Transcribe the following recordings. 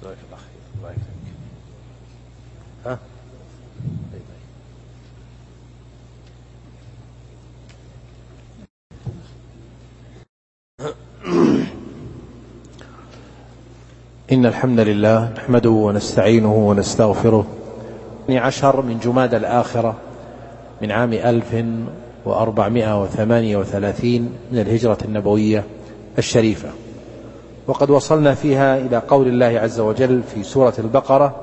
بارك الله فيك. الله يكرمك. ها؟ إن الحمد لله نحمده ونستعينه ونستغفره. 12 من جمادى الآخرة من عام 1438 من الهجرة النبوية الشريفة، وقد وصلنا فيها إلى قول الله عز وجل في سورة البقرة: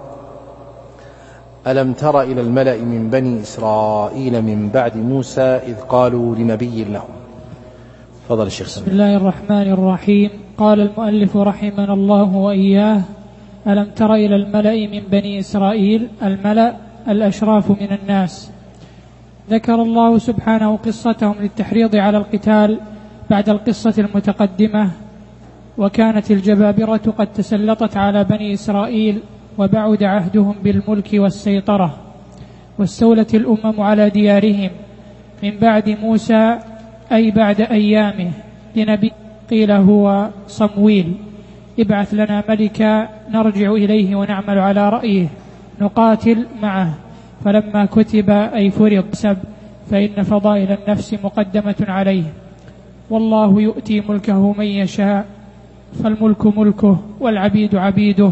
ألم تر إلى الملأ من بني إسرائيل من بعد موسى إذ قالوا لنبي لهم. فضل الشيخ سمي. بسم الله الرحمن الرحيم. قال المؤلف رحمنا الله وإياه: ألم تر إلى الملأ من بني إسرائيل. الملأ الأشراف من الناس. ذكر الله سبحانه قصتهم للتحريض على القتال بعد القصة المتقدمة، وكانت الجبابرة قد تسلطت على بني إسرائيل وبعد عهدهم بالملك والسيطرة، واستولت الأمم على ديارهم من بعد موسى، أي بعد أيامه، لنبي قيل هو صمويل: ابعث لنا ملكا نرجع إليه ونعمل على رأيه نقاتل معه. فلما كتب أي فرض فإن فضائل النفس مقدمة عليه، والله يؤتي ملكه من يشاء، فالملك ملكه والعبيد عبيده،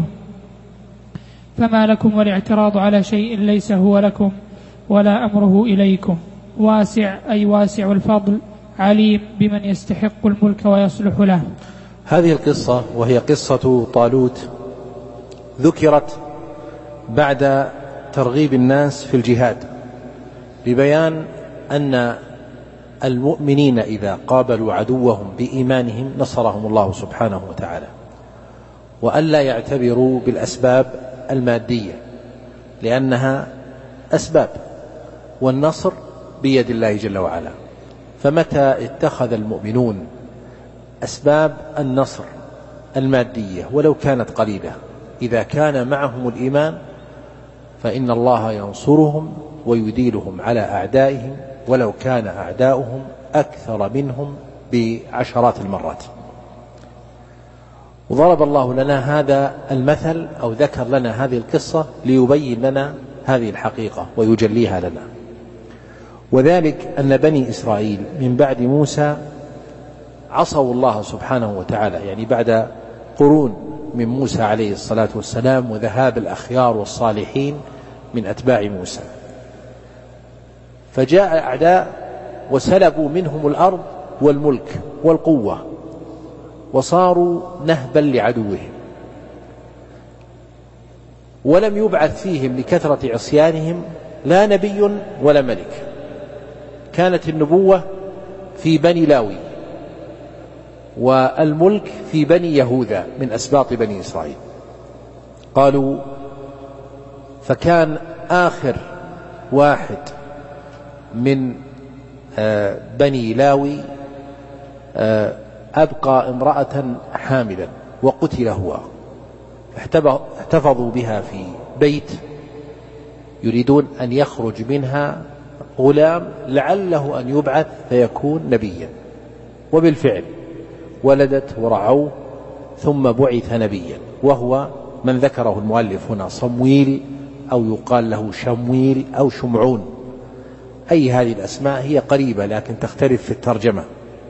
فما لكم والاعتراض على شيء ليس هو لكم ولا أمره إليكم. واسع أي واسع الفضل، عليم بمن يستحق الملك ويصلح له. هذه القصة وهي قصة طالوت ذكرت بعد ترغيب الناس في الجهاد، ببيان أن المؤمنين إذا قابلوا عدوهم بإيمانهم نصرهم الله سبحانه وتعالى، وألا يعتبروا بالأسباب المادية لأنها أسباب، والنصر بيد الله جل وعلا. فمتى اتخذ المؤمنون أسباب النصر المادية ولو كانت قليلة، إذا كان معهم الإيمان فإن الله ينصرهم ويديلهم على أعدائهم ولو كان أعداؤهم أكثر منهم بعشرات المرات. وضرب الله لنا هذا المثل أو ذكر لنا هذه القصة ليبين لنا هذه الحقيقة ويجليها لنا، وذلك أن بني إسرائيل من بعد موسى عصوا الله سبحانه وتعالى، يعني بعد قرون من موسى عليه الصلاة والسلام وذهاب الأخيار والصالحين من أتباع موسى، فجاء أعداء وسلبوا منهم الأرض والملك والقوة وصاروا نهبا لعدوهم، ولم يبعث فيهم لكثرة عصيانهم لا نبي ولا ملك. كانت النبوة في بني لاوي والملك في بني يهوذا من أسباط بني إسرائيل. قالوا فكان آخر واحد من بني لاوي أبقى امرأة حاملا وقتل هو، احتفظوا بها في بيت يريدون أن يخرج منها غلام لعله أن يبعث فيكون نبيا، وبالفعل ولدت ورعوه ثم بعث نبيا، وهو من ذكره المؤلف هنا صمويل، أو يقال له شمويل أو شمعون، أي هذه الأسماء هي قريبة لكن تختلف في الترجمة.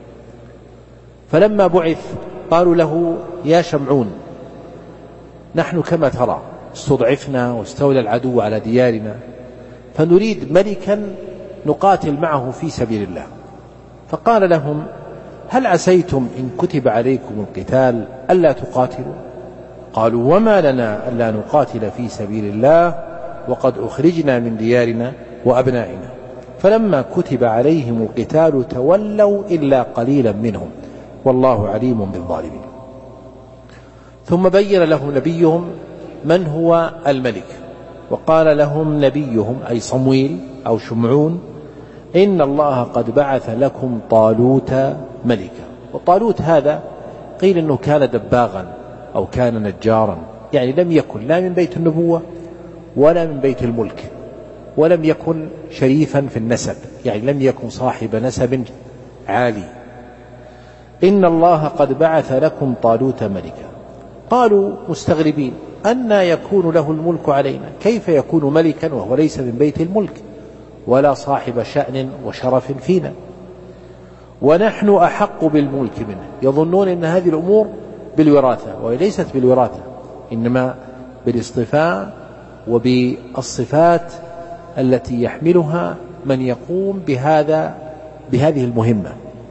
فلما بعث قالوا له: يا شمعون، نحن كما ترى استضعفنا واستولى العدو على ديارنا، فنريد ملكا نقاتل معه في سبيل الله. فقال لهم: هل عسيتم إن كتب عليكم القتال ألا تقاتلوا؟ قالوا: وما لنا ألا نقاتل في سبيل الله وقد أخرجنا من ديارنا وأبنائنا. فلما كتب عليهم القتال تولوا إلا قليلا منهم والله عليم بالظالمين. ثم بين لهم نبيهم من هو الملك، وقال لهم نبيهم أي صمويل أو شمعون: إن الله قد بعث لكم طالوت ملكا. وطالوت هذا قيل أنه كان دباغا أو كان نجارا، يعني لم يكن لا من بيت النبوة ولا من بيت الملك، ولم يكن شريفا في النسب، يعني لم يكن صاحب نسب عالي. إن الله قد بعث لكم طالوت ملكا. قالوا مستغربين: أن يكون له الملك علينا، كيف يكون ملكا وهو ليس من بيت الملك ولا صاحب شأن وشرف فينا، ونحن أحق بالملك منه. يظنون أن هذه الأمور بالوراثة، وهي ليست بالوراثة، إنما بالاصطفاء وبالصفات التي يحملها من يقوم بهذه المهمة.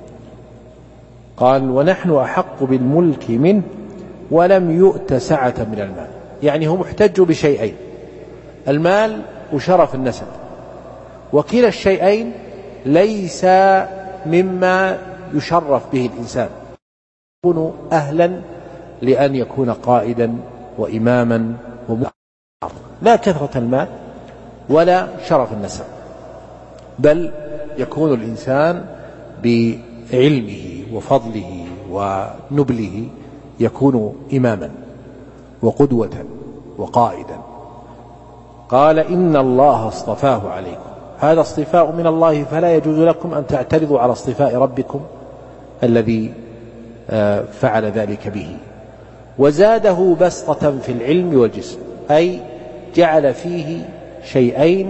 قال ونحن أحق بالملك منه ولم يؤت سعة من المال، يعني هم احتجوا بشيئين: المال وشرف النسب، وكلا الشيئين ليس مما يشرف به الإنسان، يكون أهلا لأن يكون قائدا وإماما لا كثرة المال ولا شرف النسب، بل يكون الإنسان بعلمه وفضله ونبله يكون إماما وقدوة وقائدا. قال إن الله اصطفاه عليكم، هذا اصطفاء من الله، فلا يجوز لكم أن تعترضوا على اصطفاء ربكم الذي فعل ذلك به. وزاده بسطة في العلم والجسم، أي جعل فيه شيئين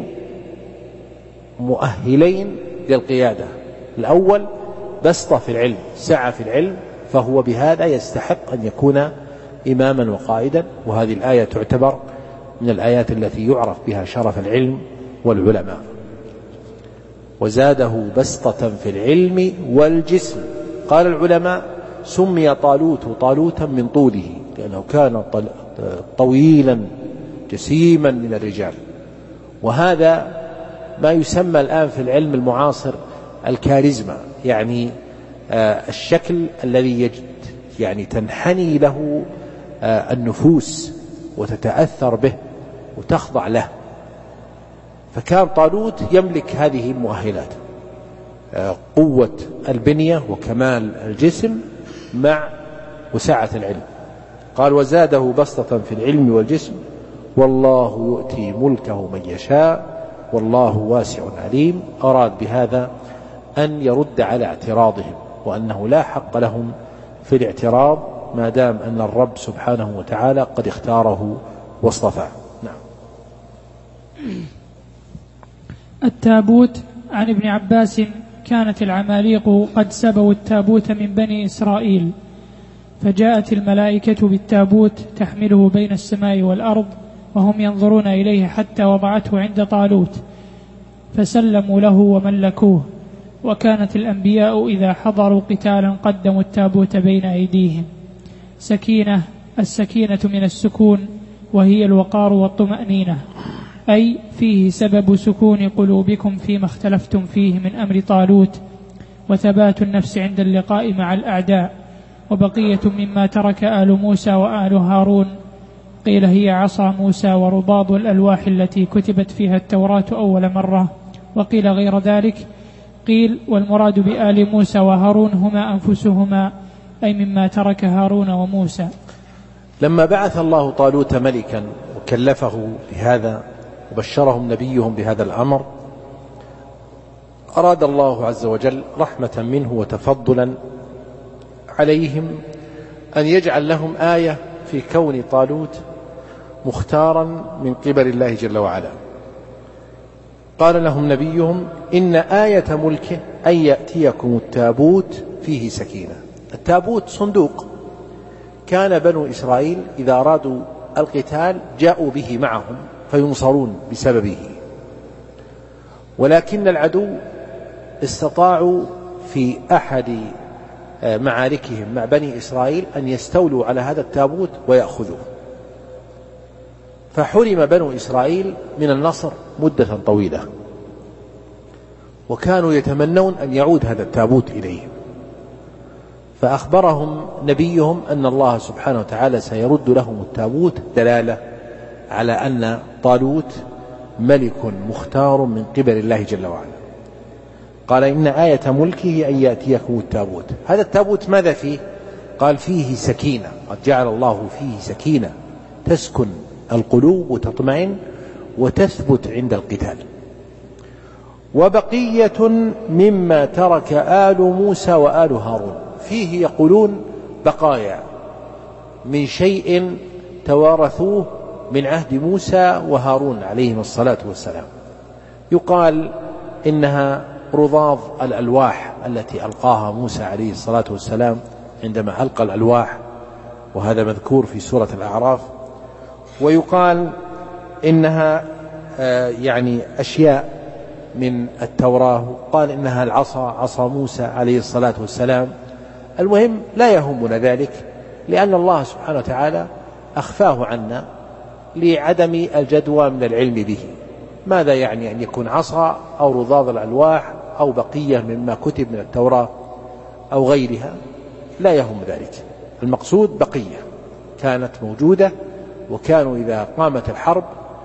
مؤهلين للقيادة: الأول بسطة في العلم، سعة في العلم، فهو بهذا يستحق أن يكون إماما وقائدا، وهذه الآية تعتبر من الآيات التي يعرف بها شرف العلم والعلماء. وزاده بسطة في العلم والجسم. قال العلماء سمي طالوتا من طوله، لأنه كان طويلا جسيما من الرجال، وهذا ما يسمى الآن في العلم المعاصر الكاريزما، يعني الشكل الذي يعني تنحني له النفوس وتتأثر به وتخضع له. فكان طالوت يملك هذه المؤهلات: قوة البنية وكمال الجسم مع وسعة العلم. قال وزاده بسطة في العلم والجسم والله يؤتي ملكه من يشاء والله واسع عليم. أراد بهذا أن يرد على اعتراضهم، وأنه لا حق لهم في الاعتراض ما دام أن الرب سبحانه وتعالى قد اختاره واصطفاه. نعم. التابوت. عن ابن عباس: كانت العماليق قد سبوا التابوت من بني إسرائيل، فجاءت الملائكة بالتابوت تحمله بين السماء والأرض وهم ينظرون إليه حتى وضعته عند طالوت، فسلموا له وملكوه. وكانت الأنبياء إذا حضروا قتالا قدموا التابوت بين أيديهم. سكينة. السكينة من السكون، وهي الوقار والطمأنينة، أي فيه سبب سكون قلوبكم فيما اختلفتم فيه من أمر طالوت، وثبات النفس عند اللقاء مع الأعداء. وبقية مما ترك آل موسى وآل هارون، قيل هي عصا موسى ورباض الألواح التي كتبت فيها التوراة أول مرة، وقيل غير ذلك. قيل والمراد بآل موسى وهارون هما أنفسهما، أي مما ترك هارون وموسى. لما بعث الله طالوت ملكا وكلفه بهذا وبشرهم نبيهم بهذا الأمر، أراد الله عز وجل رحمة منه وتفضلا عليهم أن يجعل لهم آية في كون طالوت مختارا من قبل الله جل وعلا. قال لهم نبيهم إن آية ملكه أن يأتيكم التابوت فيه سكينة. التابوت صندوق، كان بنو إسرائيل إذا أرادوا القتال جاءوا به معهم فينصرون بسببه، ولكن العدو استطاعوا في أحد معاركهم مع بني إسرائيل أن يستولوا على هذا التابوت ويأخذوه، فحرم بنو إسرائيل من النصر مدة طويلة، وكانوا يتمنون أن يعود هذا التابوت إليهم. فأخبرهم نبيهم أن الله سبحانه وتعالى سيرد لهم التابوت، دلالة على أن طالوت ملك مختار من قبل الله جل وعلا. قال إن آية ملكه أن يأتيكم التابوت. هذا التابوت ماذا فيه؟ قال فيه سكينة، قد جعل الله فيه سكينة تسكن القلوب وتطمئن وتثبت عند القتال. وبقية مما ترك آل موسى وآل هارون، فيه يقولون بقايا من شيء توارثوه من عهد موسى وهارون عليهم الصلاة والسلام. يقال إنها رضاض الألواح التي ألقاها موسى عليه الصلاة والسلام عندما ألقى الألواح، وهذا مذكور في سورة الأعراف. ويقال إنها يعني أشياء من التوراة، قال إنها العصا، عصا موسى عليه الصلاة والسلام. المهم لا يهمنا ذلك، لأن الله سبحانه وتعالى أخفاه عنا لعدم الجدوى من العلم به. ماذا يعني أن يكون عصا أو رضاض الألواح أو بقية مما كتب من التوراة أو غيرها؟ لا يهم ذلك. المقصود بقية كانت موجودة، وكانوا إذا قامت الحرب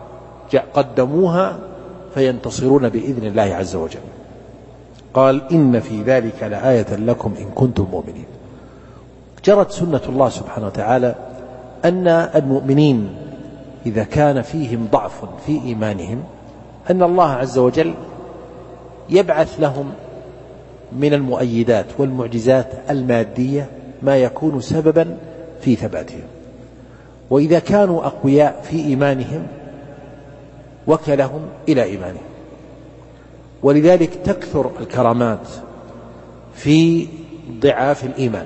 قدموها فينتصرون بإذن الله عز وجل. قال إن في ذلك لآية لكم إن كنتم مؤمنين. جرت سنة الله سبحانه وتعالى أن المؤمنين إذا كان فيهم ضعف في إيمانهم أن الله عز وجل يبعث لهم من المؤيدات والمعجزات المادية ما يكون سببا في ثباتهم. وإذا كانوا أقوياء في إيمانهم وكلهم إلى إيمانهم. ولذلك تكثر الكرامات في ضعاف الإيمان.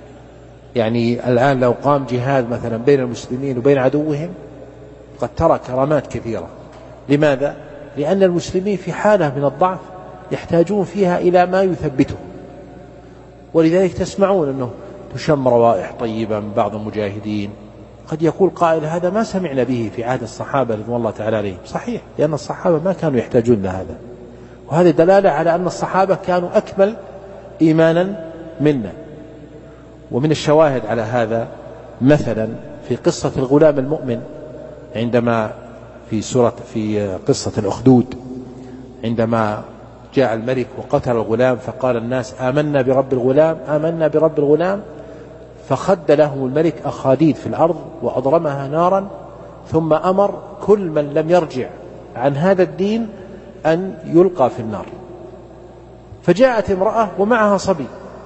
يعني الآن لو قام جهاد مثلا بين المسلمين وبين عدوهم قد ترى كرامات كثيرة. لماذا؟ لأن المسلمين في حالة من الضعف يحتاجون فيها إلى ما يثبتهم. ولذلك تسمعون أنه تشم روائح طيبة من بعض المجاهدين. قد يقول قائل هذا ما سمعنا به في عهد الصحابة رضوان الله تعالى عليهم. صحيح، لأن الصحابة ما كانوا يحتاجون لهذا، وهذه دلالة على أن الصحابة كانوا أكمل إيمانا منا. ومن الشواهد على هذا مثلا في قصة الغلام المؤمن، عندما في قصة الأخدود، عندما جاء الملك وقتل الغلام فقال الناس آمنا برب الغلام، آمنا برب الغلام، فخد لهم الملك أخاديد في الأرض وأضرمها نارا، ثم أمر كل من لم يرجع عن هذا الدين أن يلقى في النار. فجاءت امرأة ومعها صبي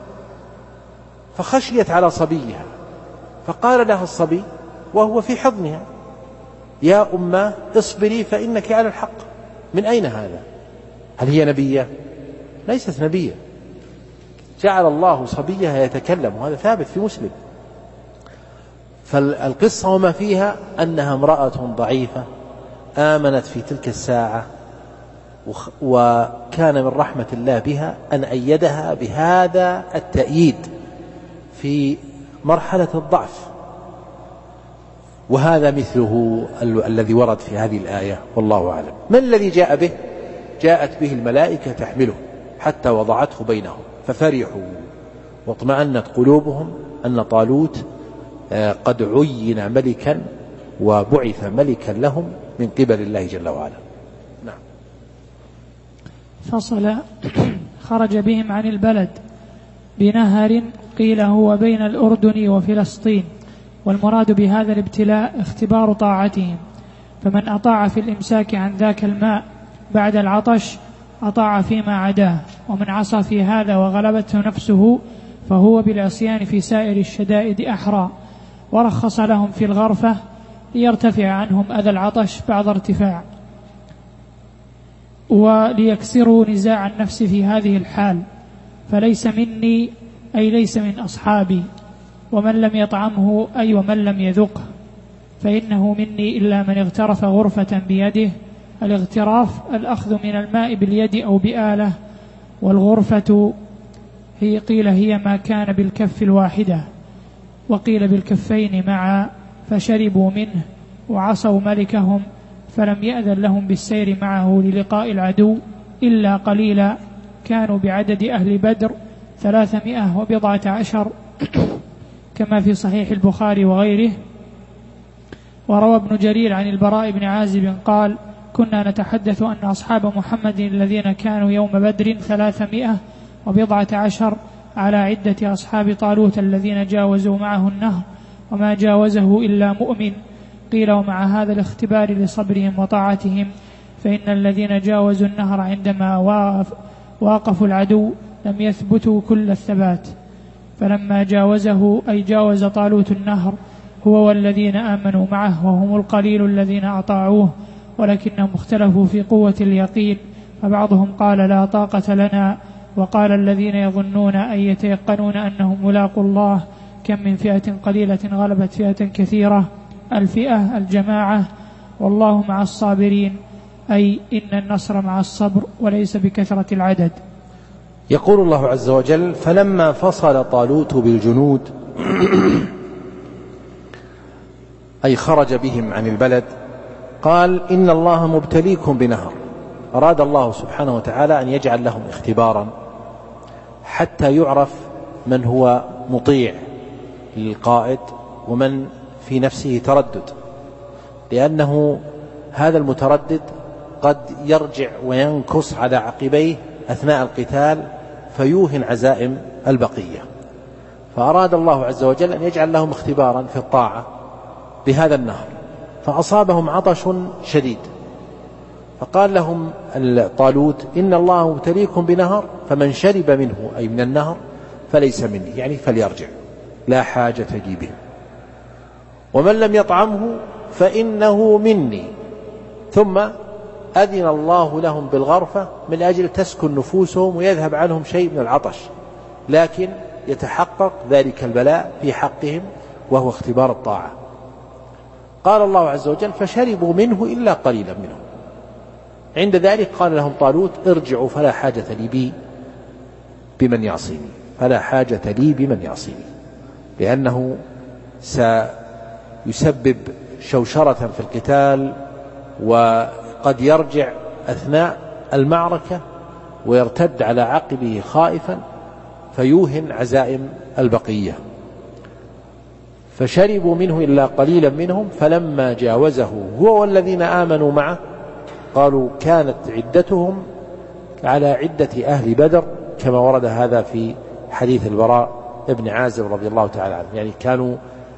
فخشيت على صبيها، فقال لها الصبي وهو في حضنها يا أماه اصبري فإنك على الحق. من أين هذا؟ هل هي نبية؟ ليست نبية. جعل الله صبيها يتكلم، وهذا ثابت في مسلم. فالقصة وما فيها أنها امرأة ضعيفة آمنت في تلك الساعة، وكان من رحمة الله بها أن أيدها بهذا التأييد في مرحلة الضعف. وهذا مثله الذي ورد في هذه الآية والله أعلم. ما الذي جاء به؟ جاءت به الملائكة تحمله حتى وضعته بينهم ففرحوا واطمأنت قلوبهم أن طالوت قد عين ملكا وبعث ملكا لهم من قبل الله جل وعلا. نعم. فصل. خرج بهم عن البلد بنهر قيل هو بين الأردن وفلسطين، والمراد بهذا الابتلاء اختبار طاعتهم، فمن أطاع في الإمساك عن ذاك الماء بعد العطش أطاع فيما عداه، ومن عصى في هذا وغلبته نفسه فهو بالعصيان في سائر الشدائد أحرى. ورخص لهم في الغرفة ليرتفع عنهم أذى العطش بعد ارتفاع، وليكسروا نزاع النفس في هذه الحال. فليس مني أي ليس من أصحابي، ومن لم يطعمه أي ومن لم يذقه، فإنه مني إلا من اغترف غرفة بيده. الاغتراف الأخذ من الماء باليد أو بآلة، والغرفة قيل هي ما كان بالكف الواحدة، وقيل بالكفين معا، فشربوا منه وعصوا ملكهم، فلم يأذن لهم بالسير معه للقاء العدو إلا قليلا، كانوا بعدد أهل بدر 310 كما في صحيح البخاري وغيره. وروى ابن جرير عن البراء بن عازب قال كنا نتحدث أن أصحاب محمد الذين كانوا يوم بدر 310 على عدة أصحاب طالوت الذين جاوزوا معه النهر، وما جاوزه إلا مؤمن. قيل ومع هذا الاختبار لصبرهم وطاعتهم، فإن الذين جاوزوا النهر عندما واقفوا العدو لم يثبتوا كل الثبات، فلما جاوزه أي جاوز طالوت النهر هو والذين آمنوا معه وهم القليل الذين أطاعوه ولكنهم اختلفوا في قوة اليقين، فبعضهم قال لا طاقة لنا، وقال الذين يظنون أي يتيقنون أنهم ملاقوا الله كم من فئة قليلة غلبت فئة كثيرة. الفئة الجماعة، والله مع الصابرين، أي إن النصر مع الصبر وليس بكثرة العدد. يقول الله عز وجل: فلما فصل طالوت بالجنود أي خرج بهم عن البلد قال: إن الله مبتليكم بنهر. أراد الله سبحانه وتعالى أن يجعل لهم اختبارا حتى يعرف من هو مطيع للقائد ومن في نفسه تردد، لأنه هذا المتردد قد يرجع وينكص على عقبيه أثناء القتال فيوهن عزائم البقية. فأراد الله عز وجل أن يجعل لهم اختبارا في الطاعة بهذا النهر، فأصابهم عطش شديد، فقال لهم طالوت: إن الله مبتليكم بنهر فمن شرب منه أي من النهر فليس مني، يعني فليرجع، لا حاجة لي به، ومن لم يطعمه فإنه مني. ثم أذن الله لهم بالغرفة من أجل تسكن نفوسهم ويذهب عنهم شيء من العطش، لكن يتحقق ذلك البلاء في حقهم وهو اختبار الطاعة. قال الله عز وجل: فشربوا منه إلا قليلا منهم. عند ذلك قال لهم طالوت: ارجعوا فلا حاجة لي بي بمن يعصيني، فلا حاجة لي بمن يعصيني، لأنه سيسبب شوشرة في القتال، وقد يرجع أثناء المعركة ويرتد على عقبه خائفا فيوهن عزائم البقية. فشربوا منه إلا قليلا منهم فلما جاوزه هو والذين آمنوا معه قالوا كانت عدتهم على عدة أهل بدر، كما ورد هذا في حديث البراء ابن عازب رضي الله تعالى عنه، يعني كانوا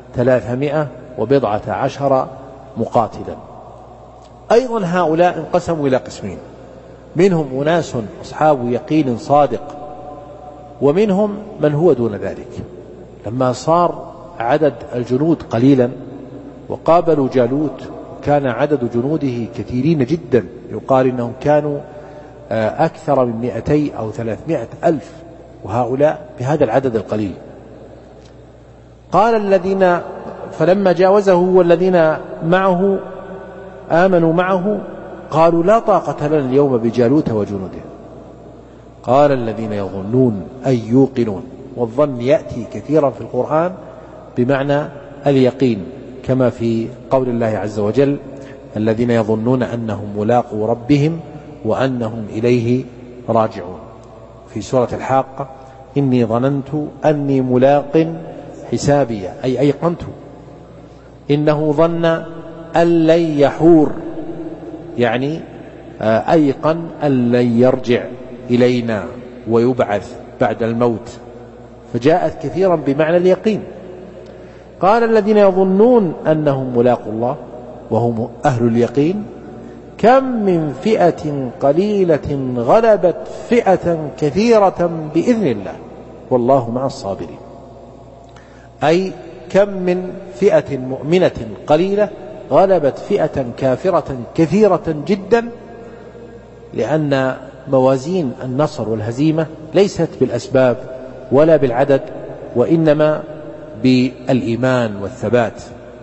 310 مقاتلا. أيضا هؤلاء انقسموا إلى قسمين: منهم أناس أصحاب يقين صادق، ومنهم من هو دون ذلك. لما صار عدد الجنود قليلا وقابلوا جالوت كان عدد جنوده كثيرين جدا، يقال إنهم كانوا أكثر من 200 أو 300 ألف، وهؤلاء بهذا العدد القليل. قال الذين فلما جاوزه والذين معه آمنوا معه قالوا لا طاقة لنا اليوم بجالوت وجنوده. قال الذين يظنون أي يوقنون، والظن يأتي كثيرا في القرآن بمعنى اليقين، كما في قول الله عز وجل: الذين يظنون أنهم ملاقو ربهم وأنهم إليه راجعون. في سورة الحاقة: إني ظننت أني ملاق حسابي، أي أيقنت. إنه ظن أن لن يحور، يعني أيقن أن لن يرجع إلينا ويبعث بعد الموت، فجاءت كثيرا بمعنى اليقين. قال الذين يظنون أنهم ملاقوا الله وهم أهل اليقين كم من فئة قليلة غلبت فئة كثيرة بإذن الله والله مع الصابرين. أي كم من فئة مؤمنة قليلة غلبت فئة كافرة كثيرة جدا، لأن موازين النصر والهزيمة ليست بالأسباب ولا بالعدد، وإنما بالإيمان والثبات.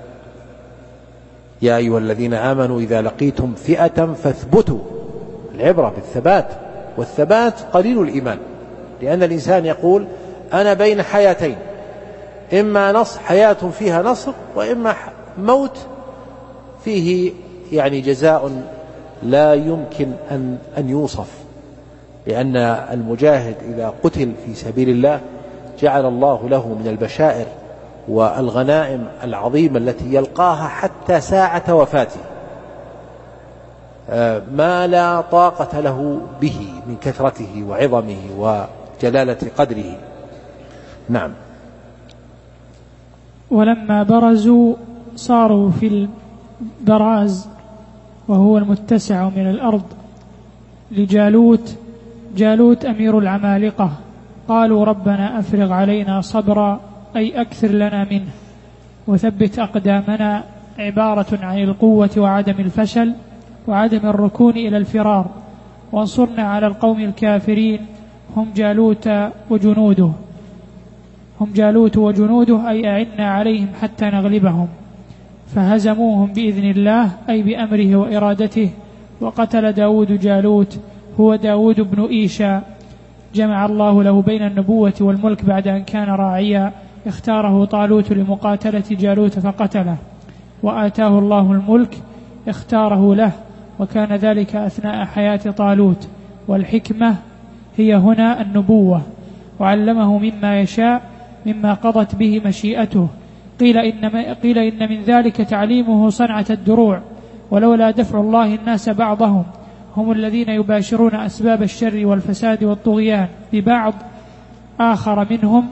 يا أيها الذين آمنوا إذا لقيتم فئة فاثبتوا. العبرة بالثبات، والثبات قليل الإيمان، لأن الإنسان يقول أنا بين حياتين، إما حياة فيها نصر، وإما موت فيه يعني جزاء لا يمكن أن يوصف، لأن المجاهد إذا قتل في سبيل الله جعل الله له من البشائر والغنائم العظيمة التي يلقاها حتى ساعة وفاته ما لا طاقة له به من كثرته وعظمه وجلالة قدره. نعم. ولما برزوا صاروا في البراز وهو المتسع من الأرض لجالوت أمير العمالقة، قالوا ربنا أفرغ علينا صبرا، أي أكثر لنا منه. وثبت أقدامنا عبارة عن القوة وعدم الفشل وعدم الركون إلى الفرار، وانصرنا على القوم الكافرين هم جالوت وجنوده أي أعنا عليهم حتى نغلبهم. فهزموهم بإذن الله أي بأمره وإرادته. وقتل داود جالوت هو داود بن إيشا، جمع الله له بين النبوة والملك بعد أن كان راعيا، اختاره طالوت لمقاتلة جالوت فقتله، وآتاه الله الملك اختاره له، وكان ذلك أثناء حياة طالوت. والحكمة هي هنا النبوة، وعلمه مما يشاء مما قضت به مشيئته. قيل إن من ذلك تعليمه صنعة الدروع، ولولا دفع الله الناس بعضهم هم الذين يباشرون أسباب الشر والفساد والطغيان ببعض آخر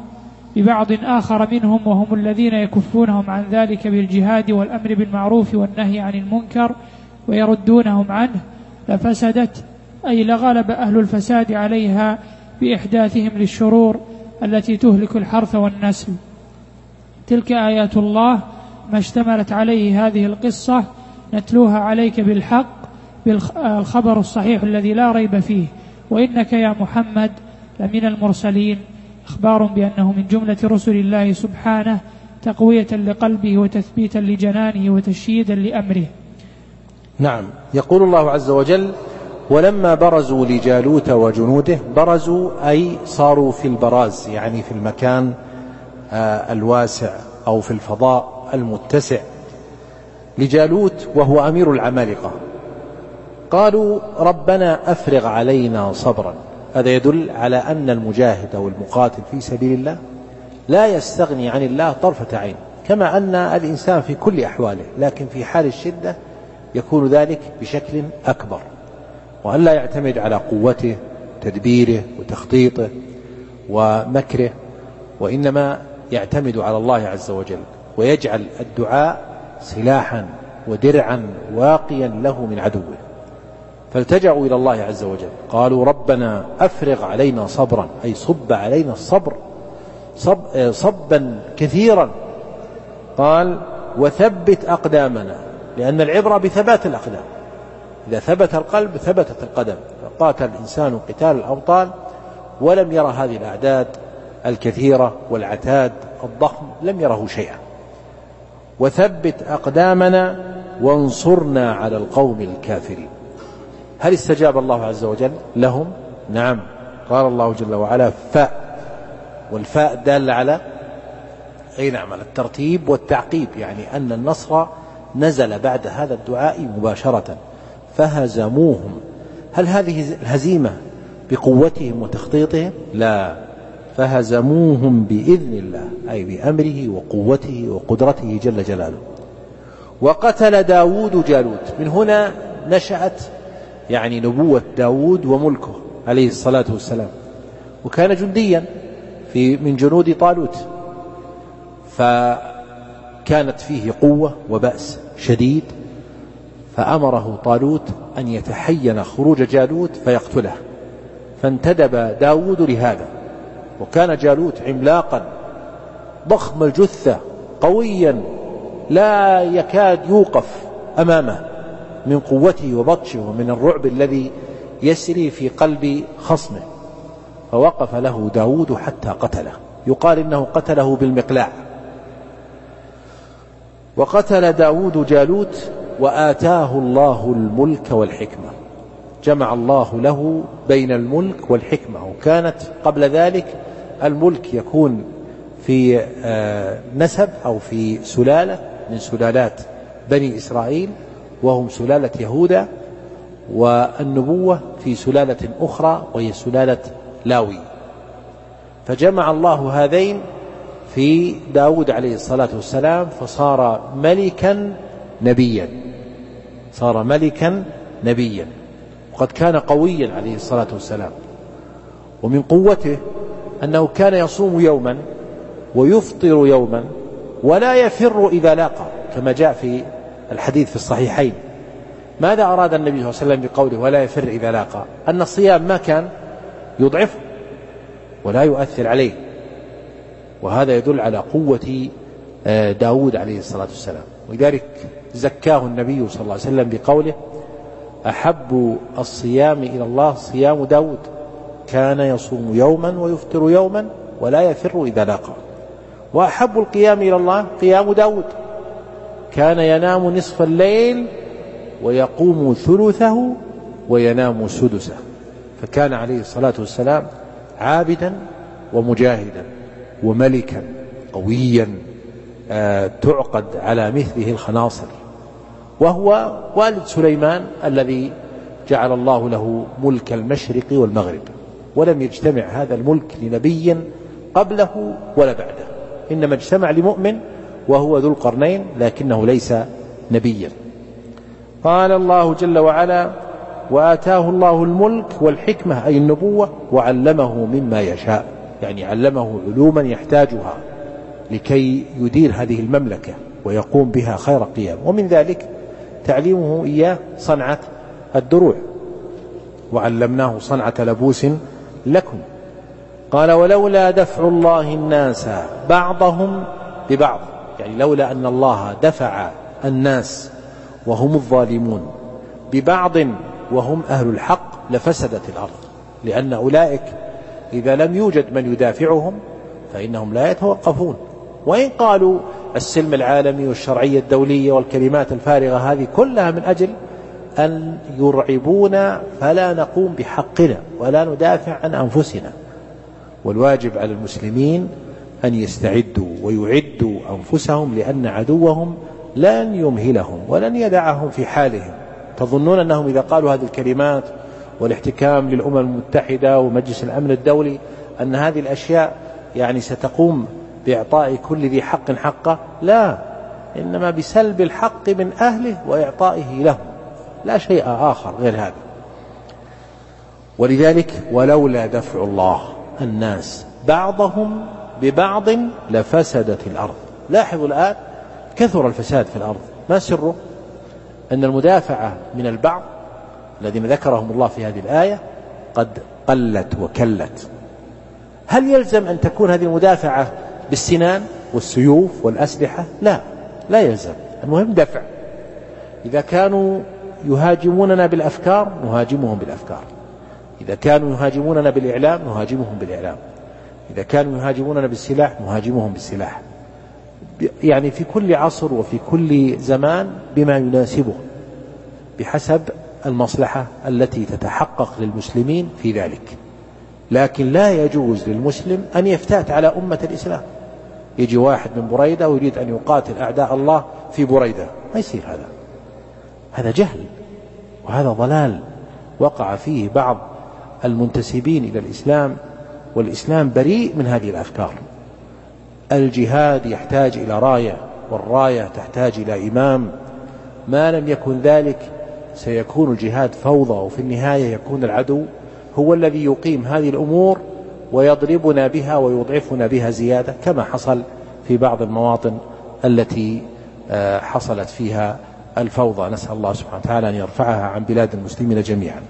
منهم وهم الذين يكفونهم عن ذلك بالجهاد والأمر بالمعروف والنهي عن المنكر ويردونهم عنه لفسدت، أي لغلب أهل الفساد عليها بإحداثهم للشرور التي تهلك الحرث والنسل. تلك آيات الله ما اشتملت عليه هذه القصة نتلوها عليك بالحق، بالخبر الصحيح الذي لا ريب فيه، وإنك يا محمد لمن المرسلين، إخبار بأنه من جملة رسل الله سبحانه، تقوية لقلبه وتثبيتا لجنانه وتشييدا لأمره. نعم. يقول الله عز وجل: ولما برزوا لجالوت وجنوده، برزوا أي صاروا في البراز، يعني في المكان الواسع أو في الفضاء المتسع، لجالوت وهو أمير العمالقة. قالوا: ربنا أفرغ علينا صبرا. هذا يدل على أن المجاهد أو المقاتل في سبيل الله لا يستغني عن الله طرفة عين، كما أن الإنسان في كل أحواله، لكن في حال الشدة يكون ذلك بشكل أكبر، وأن لا يعتمد على قوته تدبيره وتخطيطه ومكره، وإنما يعتمد على الله عز وجل، ويجعل الدعاء سلاحا ودرعا واقيا له من عدوه. فالتجأوا إلى الله عز وجل، قالوا: ربنا أفرغ علينا صبرا، أي صب علينا الصبر صبا كثيرا. قال: وثبت أقدامنا، لأن العبرة بثبات الأقدام، إذا ثبت القلب ثبتت القدم. فقاتل الإنسان قتال الأبطال ولم يرى هذه الأعداد الكثيرة والعتاد الضخم، لم يره شيئا. وثبت أقدامنا وانصرنا على القوم الكافرين. هل استجاب الله عز وجل لهم؟ نعم. قال الله جل وعلا: والفاء دالة على نعم، على الترتيب والتعقيب، يعني أن النصر نزل بعد هذا الدعاء مباشرة. فهزموهم. هل هذه الهزيمة بقوتهم وتخطيطهم؟ لا، فهزموهم بإذن الله، أي بأمره وقوته وقدرته جل جلاله. وقتل داود جالوت. من هنا نشأت يعني نبوة داود وملكه عليه الصلاة والسلام، وكان جنديا من جنود طالوت، فكانت فيه قوة وبأس شديد، فأمره طالوت أن يتحين خروج جالوت فيقتله، فانتدب داود لهذا. وكان جالوت عملاقا ضخم الجثة قويا لا يكاد يوقف أمامه من قوته وبطشه ومن الرعب الذي يسري في قلب خصمه، فوقف له داود حتى قتله. يقال إنه قتله بالمقلاع. وقتل داود جالوت وآتاه الله الملك والحكمة. جمع الله له بين الملك والحكمة، وكانت قبل ذلك الملك يكون في نسب أو في سلالة من سلالات بني إسرائيل وهم سلالة يهوذا، والنبوة في سلالة أخرى وهي سلالة لاوي. فجمع الله هذين في داود عليه الصلاة والسلام، فصار ملكا نبيا، صار ملكا نبيا. وقد كان قويا عليه الصلاة والسلام، ومن قوته أنه كان يصوم يوما ويفطر يوما ولا يفر إذا لاقى، كما جاء في الحديث في الصحيحين. ماذا أراد النبي صلى الله عليه وسلم بقوله ولا يفر إذا لاقى؟ أن الصيام ما كان يضعفه ولا يؤثر عليه، وهذا يدل على قوة داود عليه الصلاة والسلام. ولذلك زكاه النبي صلى الله عليه وسلم بقوله: أحب الصيام إلى الله صيام داود، كان يصوم يوما ويفطر يوما ولا يفر إذا لاقى. وأحب القيام إلى الله قيام داود، كان ينام نصف الليل ويقوم ثلثه وينام سدسه. فكان عليه الصلاة والسلام عابدا ومجاهدا وملكا قويا تعقد على مثله الخناصر، وهو والد سليمان الذي جعل الله له ملك المشرق والمغرب، ولم يجتمع هذا الملك لنبي قبله ولا بعده، إنما اجتمع لمؤمن وهو ذو القرنين، لكنه ليس نبيا. قال الله جل وعلا: وآتاه الله الملك والحكمة أي النبوة وعلمه مما يشاء، يعني علمه علوما يحتاجها لكي يدير هذه المملكة ويقوم بها خير قيام، ومن ذلك تعليمه إياه صنعة الدروع، وعلمناه صنعة لبوس لكم. قال: ولولا دفع الله الناس بعضهم ببعض، يعني لولا أن الله دفع الناس وهم الظالمون ببعض وهم أهل الحق لفسدت الأرض، لأن أولئك إذا لم يوجد من يدافعهم فإنهم لا يتوقفون، وإن قالوا السلم العالمي والشرعية الدولية والكلمات الفارغة هذه كلها من أجل أن يرعبونا فلا نقوم بحقنا ولا ندافع عن أنفسنا. والواجب على المسلمين أن يستعدوا ويعدوا أنفسهم، لأن عدوهم لن يمهلهم ولن يدعهم في حالهم. تظنون أنهم إذا قالوا هذه الكلمات والاحتكام للأمم المتحدة ومجلس الأمن الدولي أن هذه الأشياء يعني ستقوم بإعطاء كل ذي حق حقه؟ لا، إنما بسلب الحق من أهله وإعطائه لهم، لا شيء آخر غير هذا. ولذلك ولولا دفع الله الناس بعضهم ببعض لفسدت الأرض. لاحظوا الآن كثر الفساد في الأرض، ما سره؟ أن المدافعة من البعض الذين ذكرهم الله في هذه الآية قد قلت وكلت. هل يلزم أن تكون هذه المدافعة بالسنان والسيوف والأسلحة؟ لا، لا يلزم، المهم دفع. إذا كانوا يهاجموننا بالأفكار نهاجمهم بالأفكار، إذا كانوا يهاجموننا بالإعلام نهاجمهم بالإعلام، إذا كانوا يهاجموننا بالسلاح نهاجمهم بالسلاح، يعني في كل عصر وفي كل زمان بما يناسبه بحسب المصلحة التي تتحقق للمسلمين في ذلك. لكن لا يجوز للمسلم أن يفتات على أمة الإسلام. يجي واحد من بريدة ويريد أن يقاتل أعداء الله في بريدة، ما يصير هذا جهل وهذا ضلال وقع فيه بعض المنتسبين إلى الإسلام، والإسلام بريء من هذه الأفكار. الجهاد يحتاج إلى راية، والراية تحتاج إلى إمام، ما لم يكن ذلك سيكون الجهاد فوضى، وفي النهاية يكون العدو هو الذي يقيم هذه الأمور ويضربنا بها ويضعفنا بها زيادة، كما حصل في بعض المواطن التي حصلت فيها الفوضى. نسأل الله سبحانه وتعالى أن يرفعها عن بلاد المسلمين جميعا.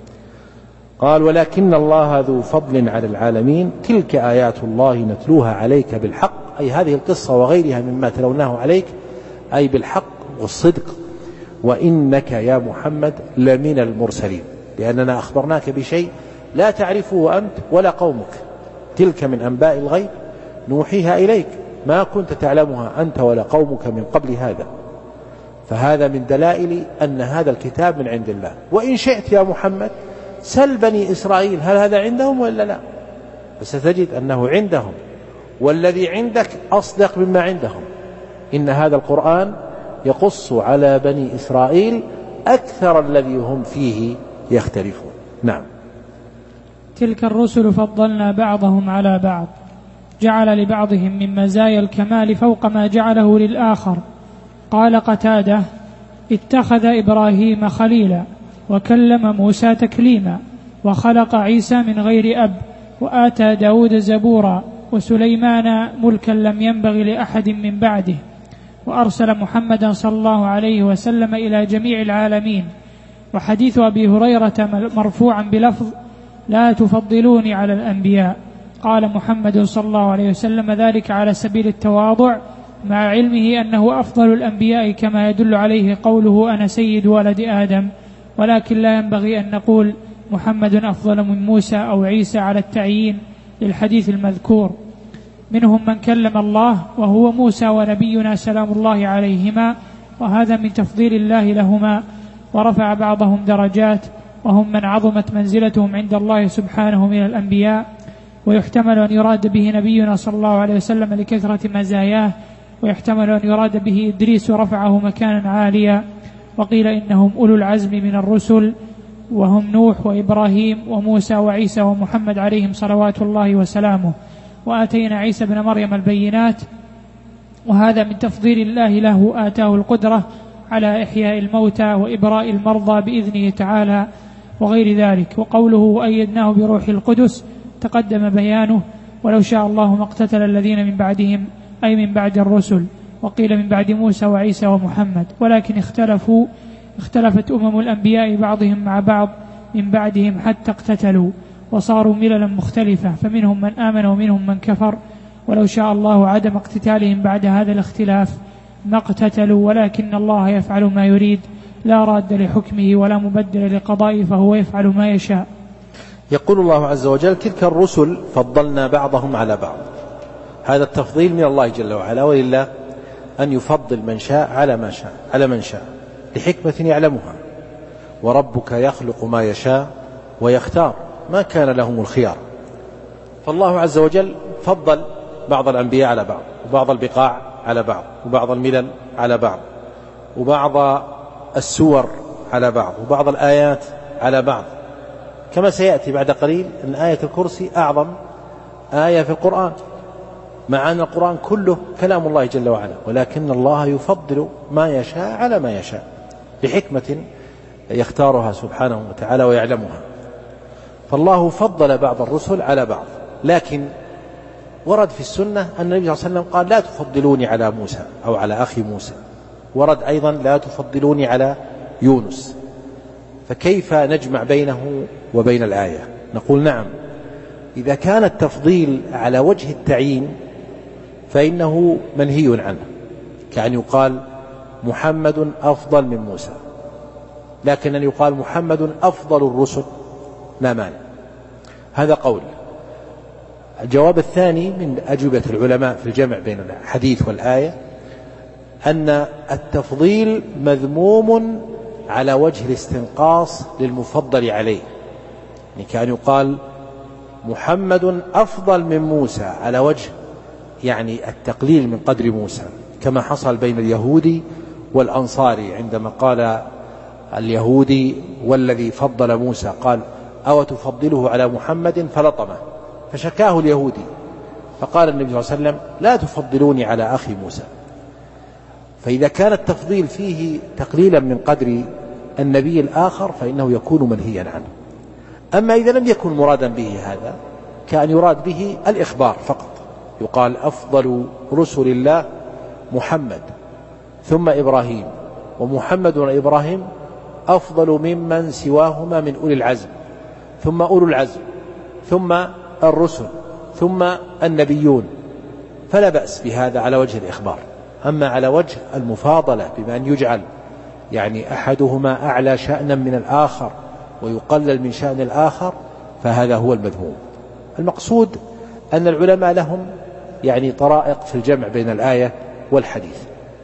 قال: ولكن الله ذو فضل على العالمين، تلك آيات الله نتلوها عليك بالحق، أي هذه القصة وغيرها مما تلوناه عليك أي بالحق والصدق، وإنك يا محمد لمن المرسلين، لأننا أخبرناك بشيء لا تعرفه أنت ولا قومك، تلك من أنباء الغيب نوحيها إليك ما كنت تعلمها أنت ولا قومك من قبل هذا. فهذا من دلائل أن هذا الكتاب من عند الله. وإن شئت يا محمد سل بني إسرائيل هل هذا عندهم ولا لا، فستجد أنه عندهم، والذي عندك أصدق مما عندهم. إن هذا القرآن يقص على بني إسرائيل أكثر الذي هم فيه يختلفون. نعم. تلك الرسل فضلنا بعضهم على بعض، جعل لبعضهم من مزايا الكمال فوق ما جعله للآخر. قال قتادة: اتخذ إبراهيم خليلا، وكلم موسى تكليما، وخلق عيسى من غير أب، وآتى داود زبورا، وسليمان ملكا لم ينبغي لأحد من بعده، وأرسل محمدا صلى الله عليه وسلم إلى جميع العالمين. وحديث أبي هريرة مرفوعا بلفظ: لا تفضلوني على الأنبياء. قال محمد صلى الله عليه وسلم ذلك على سبيل التواضع مع علمه أنه أفضل الأنبياء كما يدل عليه قوله أنا سيد ولد آدم، ولكن لا ينبغي أن نقول محمد أفضل من موسى أو عيسى على التعيين للحديث المذكور. منهم من كلم الله وهو موسى ونبينا سلام الله عليهما، وهذا من تفضيل الله لهما، ورفع بعضهم درجات، وهم من عظمت منزلتهم عند الله سبحانه من الأنبياء. ويحتمل أن يراد به نبينا صلى الله عليه وسلم لكثرة مزاياه، ويحتمل أن يراد به إدريس رفعه مكانا عاليا. وقيل إنهم أولو العزم من الرسل، وهم نوح وإبراهيم وموسى وعيسى ومحمد عليهم صلوات الله وسلامه. وآتينا عيسى بن مريم البينات، وهذا من تفضيل الله له، آتاه القدرة على إحياء الموتى وإبراء المرضى بإذنه تعالى وغير ذلك. وقوله وأيدناه بروح القدس تقدم بيانه، ولو شاء الله ما اقتتل الذين من بعدهم أي من بعد الرسل، وقيل من بعد موسى وعيسى ومحمد، ولكن اختلفت أمم الأنبياء بعضهم مع بعض من بعدهم حتى اقتتلوا وصاروا مللا مختلفة، فمنهم من آمن ومنهم من كفر. ولو شاء الله عدم اقتتالهم بعد هذا الاختلاف ما اقتتلوا، ولكن الله يفعل ما يريد، لا راد لحكمه ولا مبدل لقضائه، فهو يفعل ما يشاء. يقول الله عز وجل تلك الرسل فضلنا بعضهم على بعض. هذا التفضيل من الله جل وعلا، ولله أن يفضل من شاء على من شاء لحكمة يعلمها. وربك يخلق ما يشاء ويختار، ما كان لهم الخيار. فالله عز وجل فضل بعض الأنبياء على بعض، وبعض البقاع على بعض، وبعض الملل على بعض، وبعض السور على بعض، وبعض الآيات على بعض، كما سيأتي بعد قليل أن آية الكرسي أعظم آية في القرآن، مع أن القرآن كله كلام الله جل وعلا، ولكن الله يفضل ما يشاء على ما يشاء لحكمة يختارها سبحانه وتعالى ويعلمها. فالله فضل بعض الرسل على بعض، لكن ورد في السنة أن النبي صلى الله عليه وسلم قال لا تفضلوني على موسى أو على أخي موسى، ورد أيضا لا تفضلوني على يونس. فكيف نجمع بينه وبين الآية؟ نقول نعم، إذا كان التفضيل على وجه التعيين فإنه منهي عنه، كأن يقال محمد أفضل من موسى، لكن أن يقال محمد أفضل الرسل لا مانع. هذا قول. الجواب الثاني من أجوبة العلماء في الجمع بين الحديث والآية أن التفضيل مذموم على وجه الاستنقاص للمفضل عليه، يعني كأن يقال محمد أفضل من موسى على وجه يعني التقليل من قدر موسى، كما حصل بين اليهودي والأنصاري عندما قال اليهودي والذي فضل موسى قال أو تفضله على محمد فلطمه، فشكاه اليهودي، فقال النبي صلى الله عليه وسلم لا تفضلوني على أخي موسى. فإذا كان التفضيل فيه تقليلا من قدر النبي الآخر فإنه يكون منهيا عنه. أما إذا لم يكن مرادا به هذا، كأن يراد به الإخبار فقط، يقال أفضل رسل الله محمد ثم إبراهيم، ومحمد وإبراهيم أفضل ممن سواهما من أولي العزم، ثم أولو العزم، ثم الرسل، ثم النبيون، فلا بأس بهذا على وجه الإخبار. أما على وجه المفاضلة بما أن يجعل يعني أحدهما أعلى شأنا من الآخر ويقلل من شأن الآخر، فهذا هو المذموم. المقصود أن العلماء لهم يعني طرائق في الجمع بين الآية والحديث.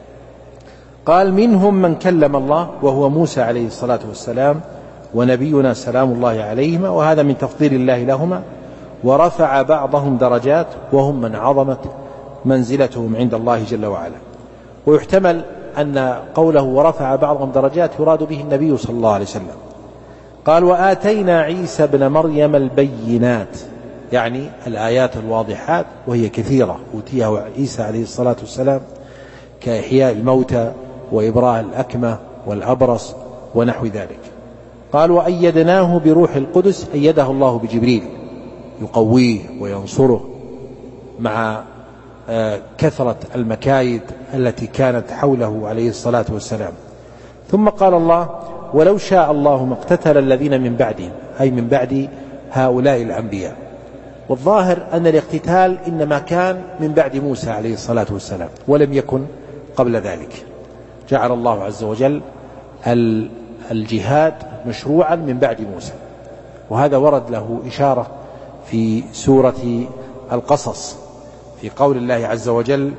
قال منهم من كلم الله وهو موسى عليه الصلاة والسلام ونبينا سلام الله عليهما، وهذا من تفضيل الله لهما، ورفع بعضهم درجات وهم من عظمت منزلتهم عند الله جل وعلا. ويحتمل أن قوله ورفع بعضهم درجات يراد به النبي صلى الله عليه وسلم. قال وآتينا عيسى بن مريم البينات، يعني الآيات الواضحات، وهي كثيرة أوتيها عيسى عليه الصلاة والسلام كإحياء الموتى وإبراء الأكمة والأبرص ونحو ذلك. قال وأيدناه بروح القدس، أيده الله بجبريل يقويه وينصره مع كثرة المكايد التي كانت حوله عليه الصلاة والسلام. ثم قال الله ولو شاء الله ما اقتتل الذين من بعدهم، أي من بعد هؤلاء الأنبياء. والظاهر أن الاقتتال إنما كان من بعد موسى عليه الصلاة والسلام ولم يكن قبل ذلك. جعل الله عز وجل الجهاد مشروعا من بعد موسى، وهذا ورد له إشارة في سورة القصص في قول الله عز وجل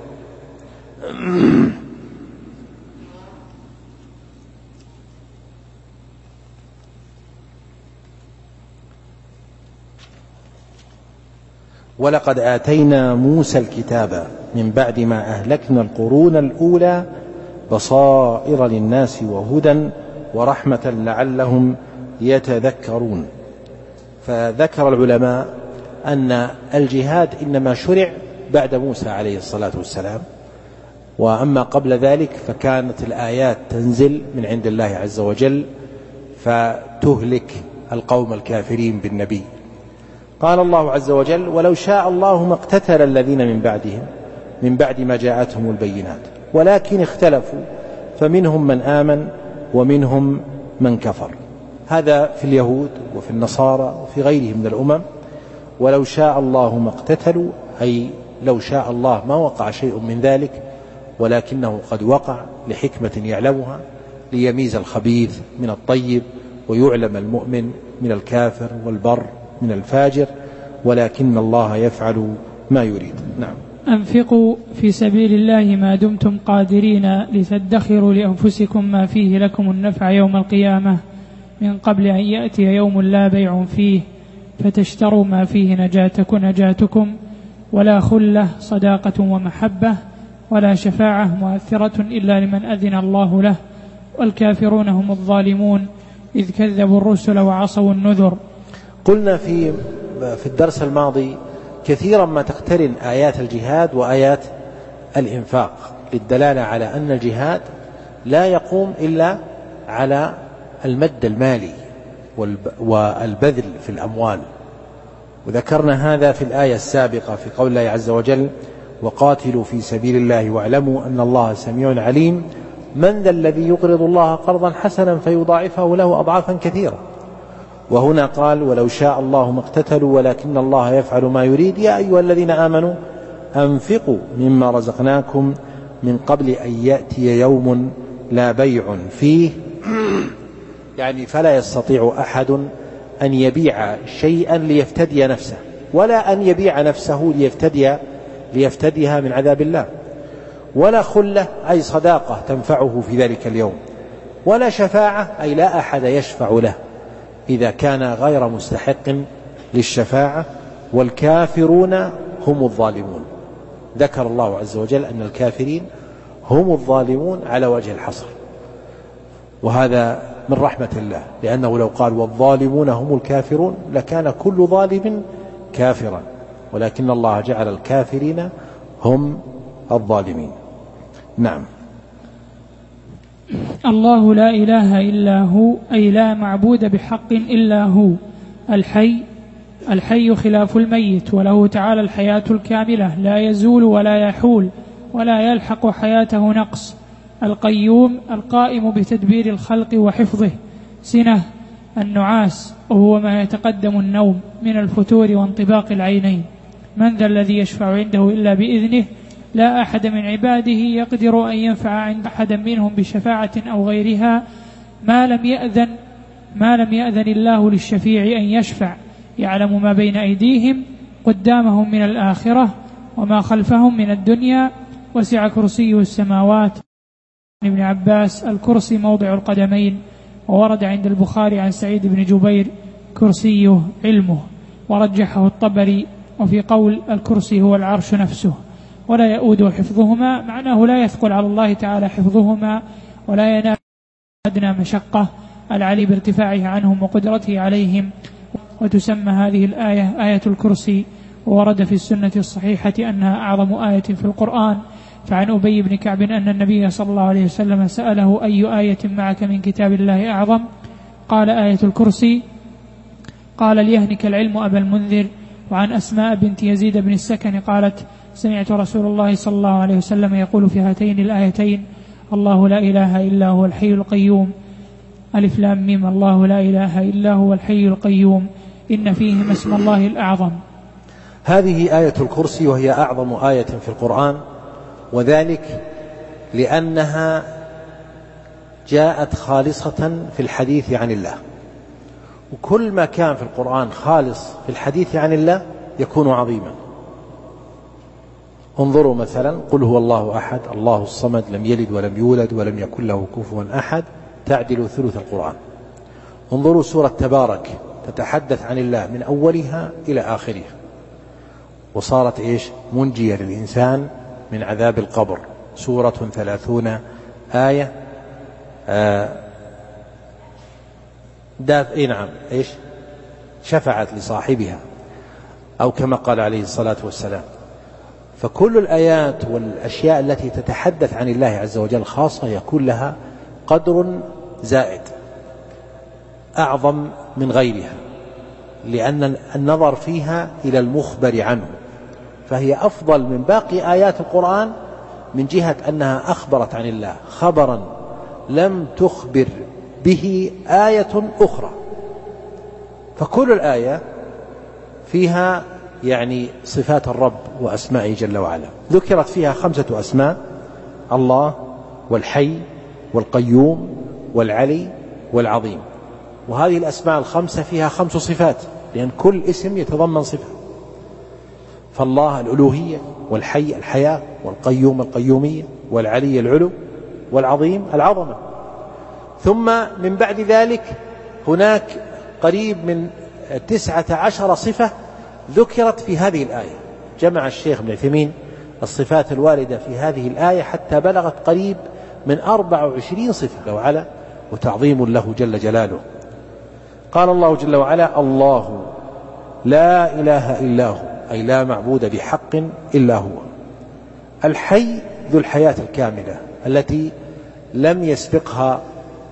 ولقد آتينا موسى الكتاب من بعد ما أهلكنا القرون الأولى بصائر للناس وهدى ورحمة لعلهم يتذكرون. فذكر العلماء أن الجهاد إنما شرع بعد موسى عليه الصلاة والسلام، وأما قبل ذلك فكانت الآيات تنزل من عند الله عز وجل فتهلك القوم الكافرين بالنبي. قال الله عز وجل ولو شاء الله ما اقتتل الذين من بعدهم من بعد ما جاءتهم البينات ولكن اختلفوا فمنهم من آمن ومنهم من كفر. هذا في اليهود وفي النصارى وفي غيرهم من الأمم. ولو شاء الله ما اقتتلوا، أي لو شاء الله ما وقع شيء من ذلك، ولكنه قد وقع لحكمة يعلمها، ليميز الخبيث من الطيب ويعلم المؤمن من الكافر والبر من الفاجر، ولكن الله يفعل ما يريد. نعم. أنفقوا في سبيل الله ما دمتم قادرين لتدخروا لأنفسكم ما فيه لكم النفع يوم القيامة من قبل أن يأتي يوم لا بيع فيه فتشتروا ما فيه نجاتكم ولا خلة صداقة ومحبة ولا شفاعة مؤثرة إلا لمن أذن الله له والكافرون هم الظالمون إذ كذبوا الرسل وعصوا النذر. قلنا في الدرس الماضي كثيرا ما تقترن آيات الجهاد وآيات الإنفاق للدلالة على أن الجهاد لا يقوم إلا على المد المالي والبذل في الأموال. وذكرنا هذا في الآية السابقة في قول الله عز وجل وقاتلوا في سبيل الله واعلموا أن الله سميع عليم من ذا الذي يقرض الله قرضا حسنا فيضاعفه له أضعافا كثيرة. وهنا قال ولو شاء الله ما اقتتلوا ولكن الله يفعل ما يريد يا أيها الذين آمنوا أنفقوا مما رزقناكم من قبل أن يأتي يوم لا بيع فيه، يعني فلا يستطيع أحد أن يبيع شيئا ليفتدي نفسه، ولا أن يبيع نفسه ليفتديها من عذاب الله، ولا خلة أي صداقة تنفعه في ذلك اليوم، ولا شفاعة أي لا أحد يشفع له إذا كان غير مستحق للشفاعة، والكافرون هم الظالمون. ذكر الله عز وجل أن الكافرين هم الظالمون على وجه الحصر، وهذا من رحمة الله، لأنه لو قال والظالمون هم الكافرون لكان كل ظالم كافرا، ولكن الله جعل الكافرين هم الظالمين. نعم. الله لا إله إلا هو أي لا معبود بحق إلا هو الحي خلاف الميت، وله تعالى الحياة الكاملة لا يزول ولا يحول ولا يلحق حياته نقص. القيوم القائم بتدبير الخلق وحفظه. سنة النعاس وهو ما يتقدم النوم من الفتور وانطباق العينين. من ذا الذي يشفع عنده إلا بإذنه لا أحد من عباده يقدر أن ينفع عند أحد منهم بشفاعة أو غيرها ما لم يأذن الله للشفيع أن يشفع. يعلم ما بين أيديهم قدامهم من الآخرة وما خلفهم من الدنيا وسع كرسيه السماوات. ابن عباس الكرسي موضع القدمين. وورد عند البخاري عن سعيد بن جبير كرسيه علمه، ورجحه الطبري. وفي قول الكرسي هو العرش نفسه ولا يؤود حفظهما، معناه لا يثقل على الله تعالى حفظهما ولا ينال أدنى مشقة، العلي بارتفاعه عنهم وقدرته عليهم. وتسمى هذه الآية آية الكرسي، وورد في السنة الصحيحة أنها أعظم آية في القرآن. فعن أبي بن كعب أن النبي صلى الله عليه وسلم سأله أي آية معك من كتاب الله أعظم؟ قال آية الكرسي. قال ليهنك العلم أبا المنذر. وعن أسماء بنت يزيد بن السكن قالت سمعت رسول الله صلى الله عليه وسلم يقول في هاتين الآيتين الله لا إله إلا هو الحي القيوم ألف لام ميم الله لا إله إلا هو الحي القيوم إن فيهما اسم الله الأعظم. هذه آية الكرسي، وهي أعظم آية في القرآن، وذلك لأنها جاءت خالصة في الحديث عن الله، وكل ما كان في القرآن خالص في الحديث عن الله يكون عظيما. انظروا مثلا قل هو الله أحد الله الصمد لم يلد ولم يولد ولم يكن له كفوا أحد، تعدل ثلث القرآن. انظروا سورة تبارك تتحدث عن الله من أولها إلى آخرها، وصارت منجية للإنسان من عذاب القبر. سورة 30 آية شفعت لصاحبها، أو كما قال عليه الصلاة والسلام. فكل الآيات والأشياء التي تتحدث عن الله عز وجل خاصة يكون لها قدر زائد أعظم من غيرها، لأن النظر فيها إلى المخبر عنه، فهي أفضل من باقي آيات القرآن من جهة أنها أخبرت عن الله خبرا لم تخبر به آية أخرى. فكل الآية فيها صفات الرب وأسمائه جل وعلا. ذكرت فيها 5 أسماء: الله والحي والقيوم والعلي والعظيم. وهذه الأسماء ال5 فيها 5 صفات، لأن كل اسم يتضمن صفة. فالله الألوهية، والحي الحياة، والقيوم القيومية، والعلي العلو، والعظيم العظمة. ثم من بعد ذلك هناك قريب من 19 صفة ذكرت في هذه الآية. جمع الشيخ ابن عثيمين الصفات الواردة في هذه الآية حتى بلغت قريب من 24 صفة وعلا، وتعظيم له جل جلاله. قال الله جل وعلا: الله لا إله إلا هو، أي لا معبود بحق إلا هو. الحي ذو الحياة الكاملة التي لم يسبقها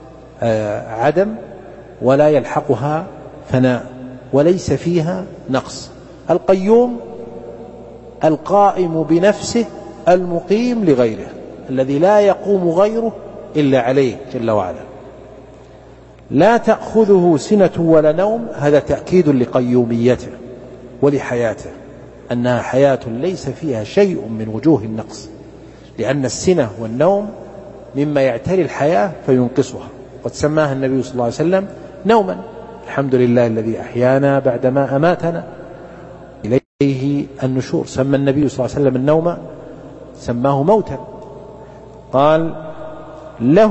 عدم ولا يلحقها فناء وليس فيها نقص. القيوم القائم بنفسه المقيم لغيره، الذي لا يقوم غيره إلا عليه جل وعلا. لا تأخذه سنة ولا نوم، هذا تأكيد لقيوميته ولحياته، أنها حياة ليس فيها شيء من وجوه النقص، لأن السنة والنوم مما يعتري الحياة فينقصها. قد سماها النبي صلى الله عليه وسلم نوما: الحمد لله الذي أحيانا بعدما أماتنا إليه النشور. سمى النبي صلى الله عليه وسلم النوم سماه موتا. قال: له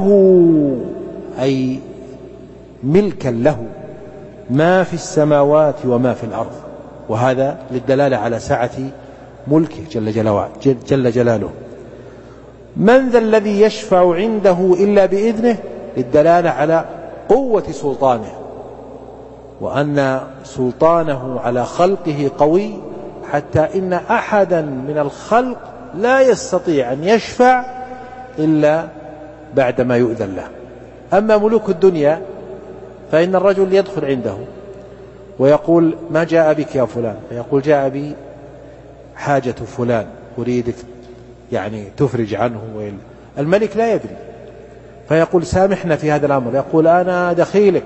أي ملكا له ما في السماوات وما في الأرض، وهذا للدلالة على سعة ملكه جل جلاله. من ذا الذي يشفع عنده إلا بإذنه، للدلالة على قوة سلطانه، وأن سلطانه على خلقه قوي، حتى إن أحدا من الخلق لا يستطيع أن يشفع إلا بعدما يؤذن له. أما ملوك الدنيا فإن الرجل يدخل عنده ويقول: ما جاء بك يا فلان؟ فيقول: جاء بي حاجة فلان أريدك تفرج عنه. الملك لا يدري، فيقول: سامحنا في هذا الأمر. يقول: أنا دخيلك،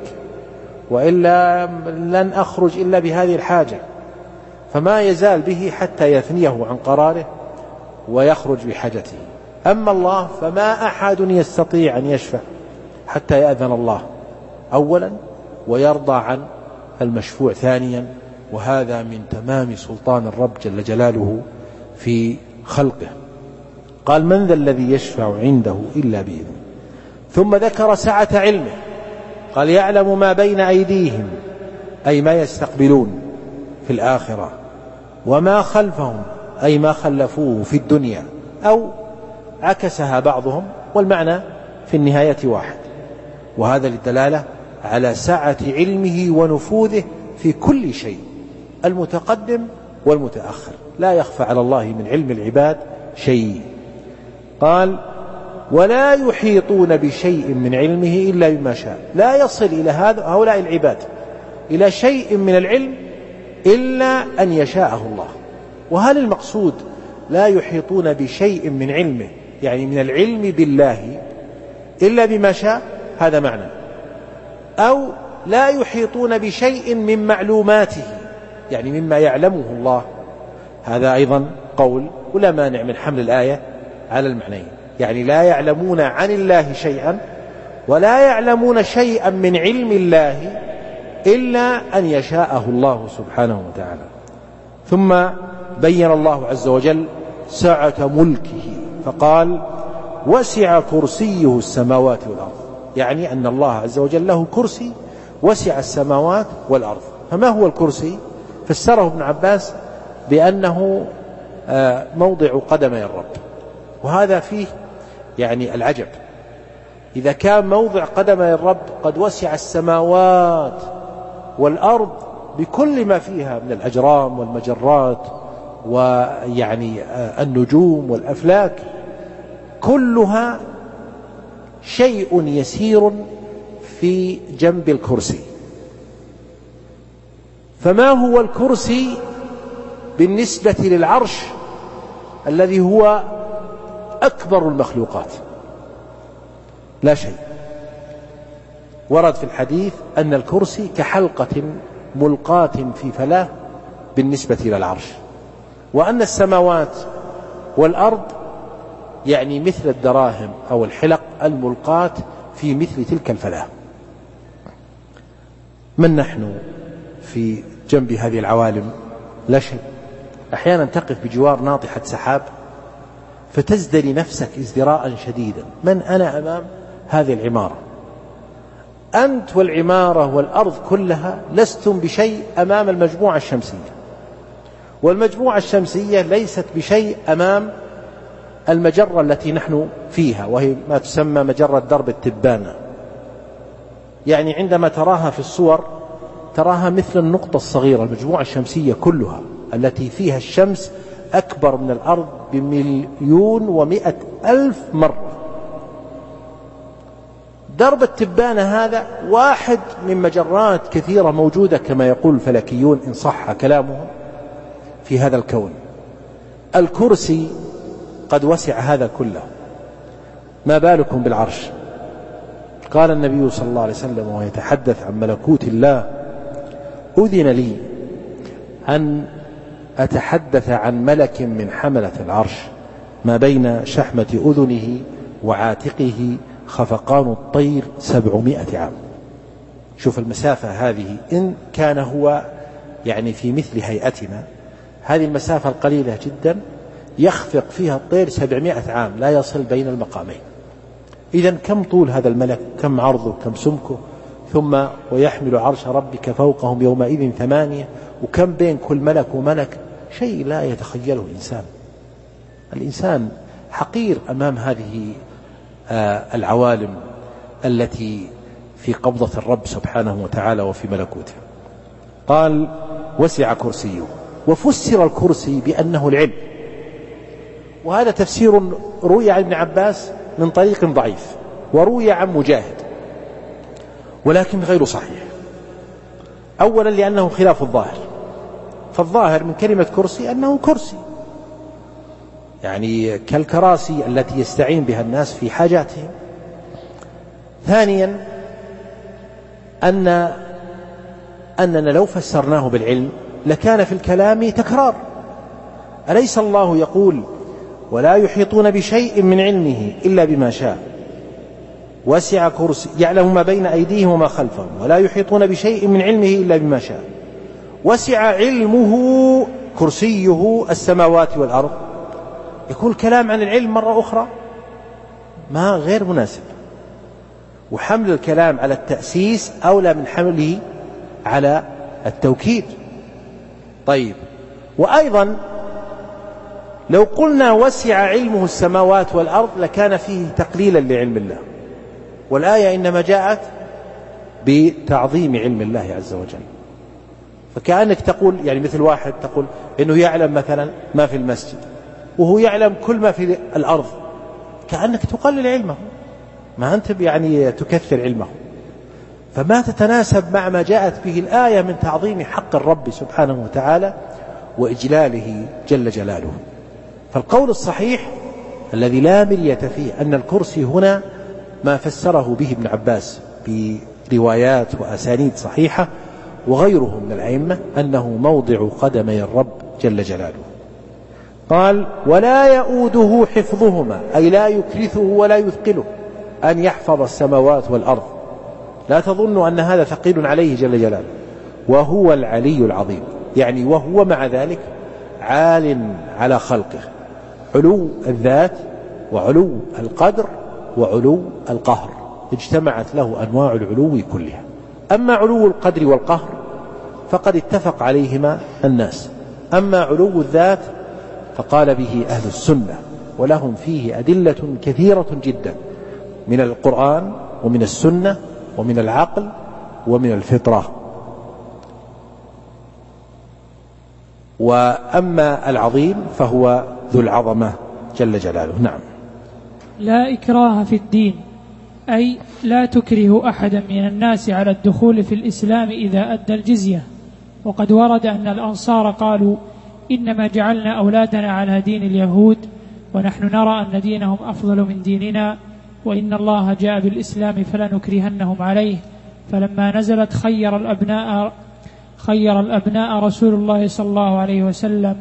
وإلا لن أخرج إلا بهذه الحاجة. فما يزال به حتى يثنيه عن قراره ويخرج بحاجته. أما الله فما أحد يستطيع أن يشفع حتى يأذن الله أولا ويرضى عن المشفوع ثانيا، وهذا من تمام سلطان الرب جل جلاله في خلقه. قال: من ذا الذي يشفع عنده إلا بإذنه. ثم ذكر سعة علمه، قال: يعلم ما بين أيديهم، أي ما يستقبلون في الآخرة، وما خلفهم، أي ما خلفوه في الدنيا، أو عكسها بعضهم، والمعنى في النهاية واحد. وهذا للدلالة على سعة علمه ونفوذه في كل شيء، المتقدم والمتأخر، لا يخفى على الله من علم العباد شيء. قال: ولا يحيطون بشيء من علمه إلا بما شاء. لا يصل إلى هؤلاء العباد إلى شيء من العلم إلا أن يشاءه الله. وهل المقصود لا يحيطون بشيء من علمه من العلم بالله إلا بما شاء؟ هذا معنى. أو لا يحيطون بشيء من معلوماته، مما يعلمه الله هذا أيضا قول، ولا مانع من حمل الآية على المعنيين، يعني لا يعلمون عن الله شيئا ولا يعلمون شيئا من علم الله إلا أن يشاءه الله سبحانه وتعالى. ثم بين الله عز وجل سعة ملكه فقال وسع كرسيه السماوات والأرض، يعني أن الله عز وجل له كرسي وسع السماوات والأرض. فما هو الكرسي؟ فسره ابن عباس بأنه موضع قدمي الرب، وهذا فيه يعني العجب. إذا كان موضع قدمي الرب قد وسع السماوات والأرض بكل ما فيها من الأجرام والمجرات ويعني النجوم والأفلاك، كلها شيء يسير في جنب الكرسي. فما هو الكرسي بالنسبة للعرش الذي هو أكبر المخلوقات؟ لا شيء. ورد في الحديث أن الكرسي كحلقة ملقاة في فلاة بالنسبة إلى العرش، وأن السماوات والأرض يعني مثل الدراهم أو الحلق الملقاة في مثل تلك الفلاة. من نحن في جنب هذه العوالم؟ لا شيء. أحيانا تقف بجوار ناطحة سحاب فتزدري نفسك ازدراء شديدا، من أنا أمام هذه العمارة؟ أنت والعمارة والأرض كلها لستم بشيء أمام المجموعة الشمسية، والمجموعة الشمسية ليست بشيء أمام المجرة التي نحن فيها، وهي ما تسمى مجرة درب التبانة. يعني عندما تراها في الصور تراها مثل النقطة الصغيرة. المجموعة الشمسية كلها التي فيها الشمس أكبر من الأرض ب1,100,000 مرة. درب التبانة هذا واحد من مجرات كثيرة موجودة كما يقول الفلكيون إن صح كلامهم في هذا الكون. الكرسي قد وسع هذا كله، ما بالكم بالعرش؟ قال النبي صلى الله عليه وسلم وهو يتحدث عن ملكوت الله: أذن لي أن أتحدث عن ملك من حملة العرش ما بين شحمة أذنه وعاتقه خفقان الطير 700 عام. شوف المسافة هذه، إن كان هو يعني في مثل هيئتنا هذه المسافة القليلة جدا يخفق فيها الطير 700 عام لا يصل بين المقامين. إذن كم طول هذا الملك، كم عرضه، كم سمكه، ثم ويحمل عرش ربك فوقهم يومئذ 8، وكم بين كل ملك وملك، شيء لا يتخيله الإنسان. الإنسان حقير أمام هذه العوالم التي في قبضة الرب سبحانه وتعالى وفي ملكوته. قال وسع كرسيه، وفسر الكرسي بأنه العلم، وهذا تفسير روي عن ابن عباس من طريق ضعيف، وروي عن مجاهد، ولكن غير صحيح. أولا لأنه خلاف الظاهر، فالظاهر من كلمة كرسي أنه كرسي يعني كالكراسي التي يستعين بها الناس في حاجاتهم. ثانيا أننا لو فسرناه بالعلم لكان في الكلام تكرار. أليس الله يقول ولا يحيطون بشيء من علمه إلا بما شاء، وسع كرسي يعلم ما بين أيديهم وما خلفهم، ولا يحيطون بشيء من علمه إلا بما شاء، وسع علمه كرسيه السماوات والأرض. يكون الكلام عن العلم مرة أخرى ما غير مناسب، وحمل الكلام على التأسيس أولى من حمله على التوكيد. طيب، وأيضا لو قلنا وسع علمه السماوات والأرض لكان فيه تقليلا لعلم الله، والآية إنما جاءت بتعظيم علم الله عز وجل. فكأنك تقول يعني مثل واحد تقول إنه يعلم مثلا ما في المسجد وهو يعلم كل ما في الأرض، كأنك تقلل علمه، ما أنت يعني تكثر علمه. فما تتناسب مع ما جاءت به الآية من تعظيم حق الرب سبحانه وتعالى وإجلاله جل جلاله. فالقول الصحيح الذي لا مرية فيه أن الكرسي هنا ما فسره به ابن عباس بروايات وأسانيد صحيحة وغيره من الأئمة، أنه موضع قدمي الرب جل جلاله. قال ولا يؤوده حفظهما، أي لا يكلفه ولا يثقله أن يحفظ السماوات والأرض، لا تظن أن هذا ثقيل عليه جل جلاله، وهو العلي العظيم، يعني وهو مع ذلك عال على خلقه، علو الذات وعلو القدر وعلو القهر، اجتمعت له أنواع العلو كلها. أما علو القدر والقهر فقد اتفق عليهما الناس، أما علو الذات فقال به أهل السنة، ولهم فيه أدلة كثيرة جدا من القرآن ومن السنة ومن العقل ومن الفطرة. وأما العظيم فهو ذو العظمة جل جلاله. نعم. لا إكراه في الدين، أي لا تكره أحدا من الناس على الدخول في الإسلام إذا أدى الجزية. وقد ورد أن الأنصار قالوا إنما جعلنا أولادنا على دين اليهود ونحن نرى أن دينهم أفضل من ديننا، وإن الله جاء بالإسلام فلا نكرهنهم عليه. فلما نزلت خير الأبناء رسول الله صلى الله عليه وسلم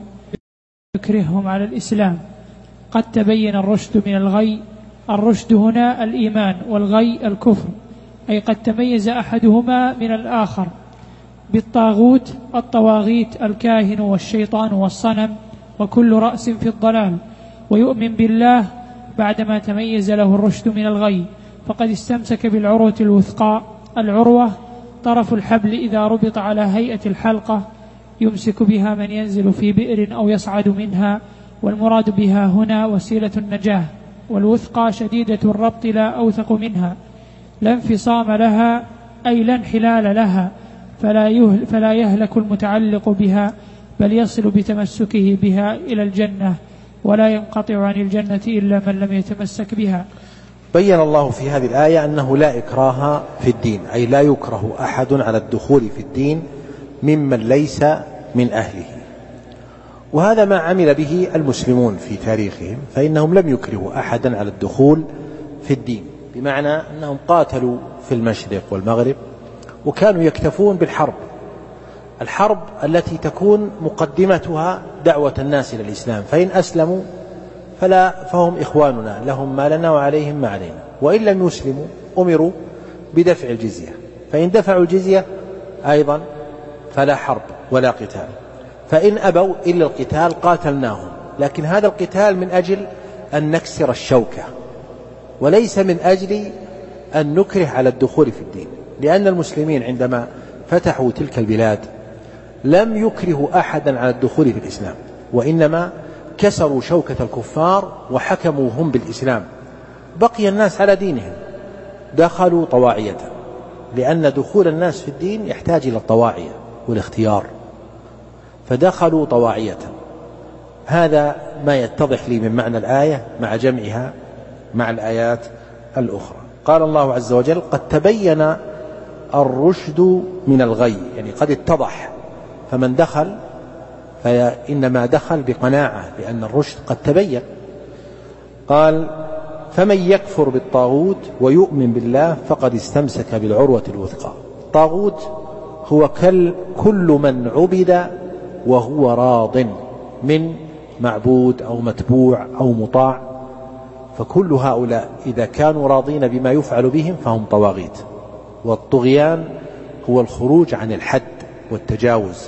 يكرههم على الإسلام. قد تبين الرشد من الغي، الرشد هنا الإيمان، والغي الكفر، أي قد تميز أحدهما من الآخر بالطاغوت، الطواغيت الكاهن والشيطان والصنم وكل رأس في الضلال، ويؤمن بالله بعدما تميز له الرشد من الغي، فقد استمسك بالعروة الوثقى. العروة طرف الحبل إذا ربط على هيئة الحلقة، يمسك بها من ينزل في بئر أو يصعد منها، والمراد بها هنا وسيلة النجاة. والوثقى شديدة الربط لا أوثق منها، لا انفصام لها أي لا انحلال لها، فلا يهلك المتعلق بها، بل يصل بتمسكه بها إلى الجنة، ولا ينقطع عن الجنة إلا من لم يتمسك بها. بين الله في هذه الآية أنه لا إكراه في الدين، أي لا يكره أحد على الدخول في الدين ممن ليس من أهله. وهذا ما عمل به المسلمون في تاريخهم، فإنهم لم يكرهوا أحدا على الدخول في الدين، بمعنى أنهم قاتلوا في المشرق والمغرب، وكانوا يكتفون بالحرب، الحرب التي تكون مقدمتها دعوة الناس إلى الإسلام، فإن أسلموا فهم إخواننا، لهم ما لنا وعليهم ما علينا، وإن لم يسلموا أمروا بدفع الجزية، فإن دفعوا الجزية أيضا فلا حرب ولا قتال، فإن أبوا إلا القتال قاتلناهم، لكن هذا القتال من أجل أن نكسر الشوكة، وليس من أجل أن نكره على الدخول في الدين، لأن المسلمين عندما فتحوا تلك البلاد لم يكرهوا أحدا على الدخول في الإسلام، وإنما كسروا شوكة الكفار وحكموا هم بالإسلام، بقي الناس على دينهم، دخلوا طواعية، لأن دخول الناس في الدين يحتاج إلى الطواعية والاختيار، فدخلوا طواعية. هذا ما يتضح لي من معنى الآية مع جمعها مع الآيات الأخرى. قال الله عز وجل قد تبين الرشد من الغي، يعني قد اتضح، فمن دخل فإنما دخل بقناعة، لأن الرشد قد تبين. قال فمن يكفر بالطاغوت ويؤمن بالله فقد استمسك بالعروة الوثقى. الطاغوت هو كل من عبد وهو راض من معبود أو متبوع أو مطاع، فكل هؤلاء إذا كانوا راضين بما يفعل بهم فهم طواغيت. والطغيان هو الخروج عن الحد والتجاوز.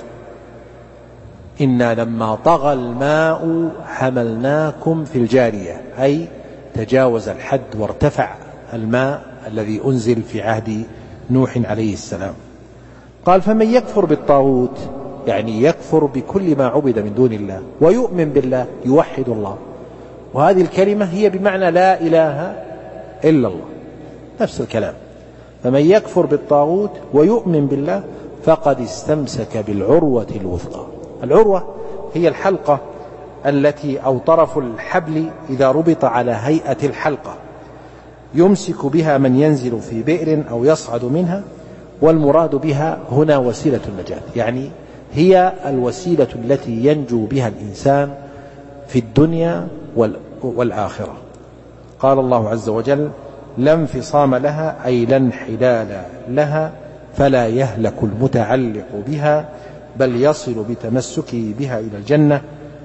إنا لما طغى الماء حملناكم في الجارية، أي تجاوز الحد وارتفع الماء الذي أنزل في عهد نوح عليه السلام. قال فمن يكفر بالطاغوت، يعني يكفر بكل ما عبد من دون الله، ويؤمن بالله يوحد الله، وهذه الكلمة هي بمعنى لا إله إلا الله، نفس الكلام. فمن يكفر بالطاغوت ويؤمن بالله فقد استمسك بالعروة الوثقى. العروة هي الحلقة التي أو طرف الحبل إذا ربط على هيئة الحلقة، يمسك بها من ينزل في بئر أو يصعد منها، والمراد بها هنا وسيلة النجاة، يعني هي الوسيلة التي ينجو بها الإنسان في الدنيا والآخرة. قال الله عز وجل لا انفصام لها، أي لا انحلال لها، فلا يهلك المتعلق بها، بل يصل بتمسكه بها إلى الجنة،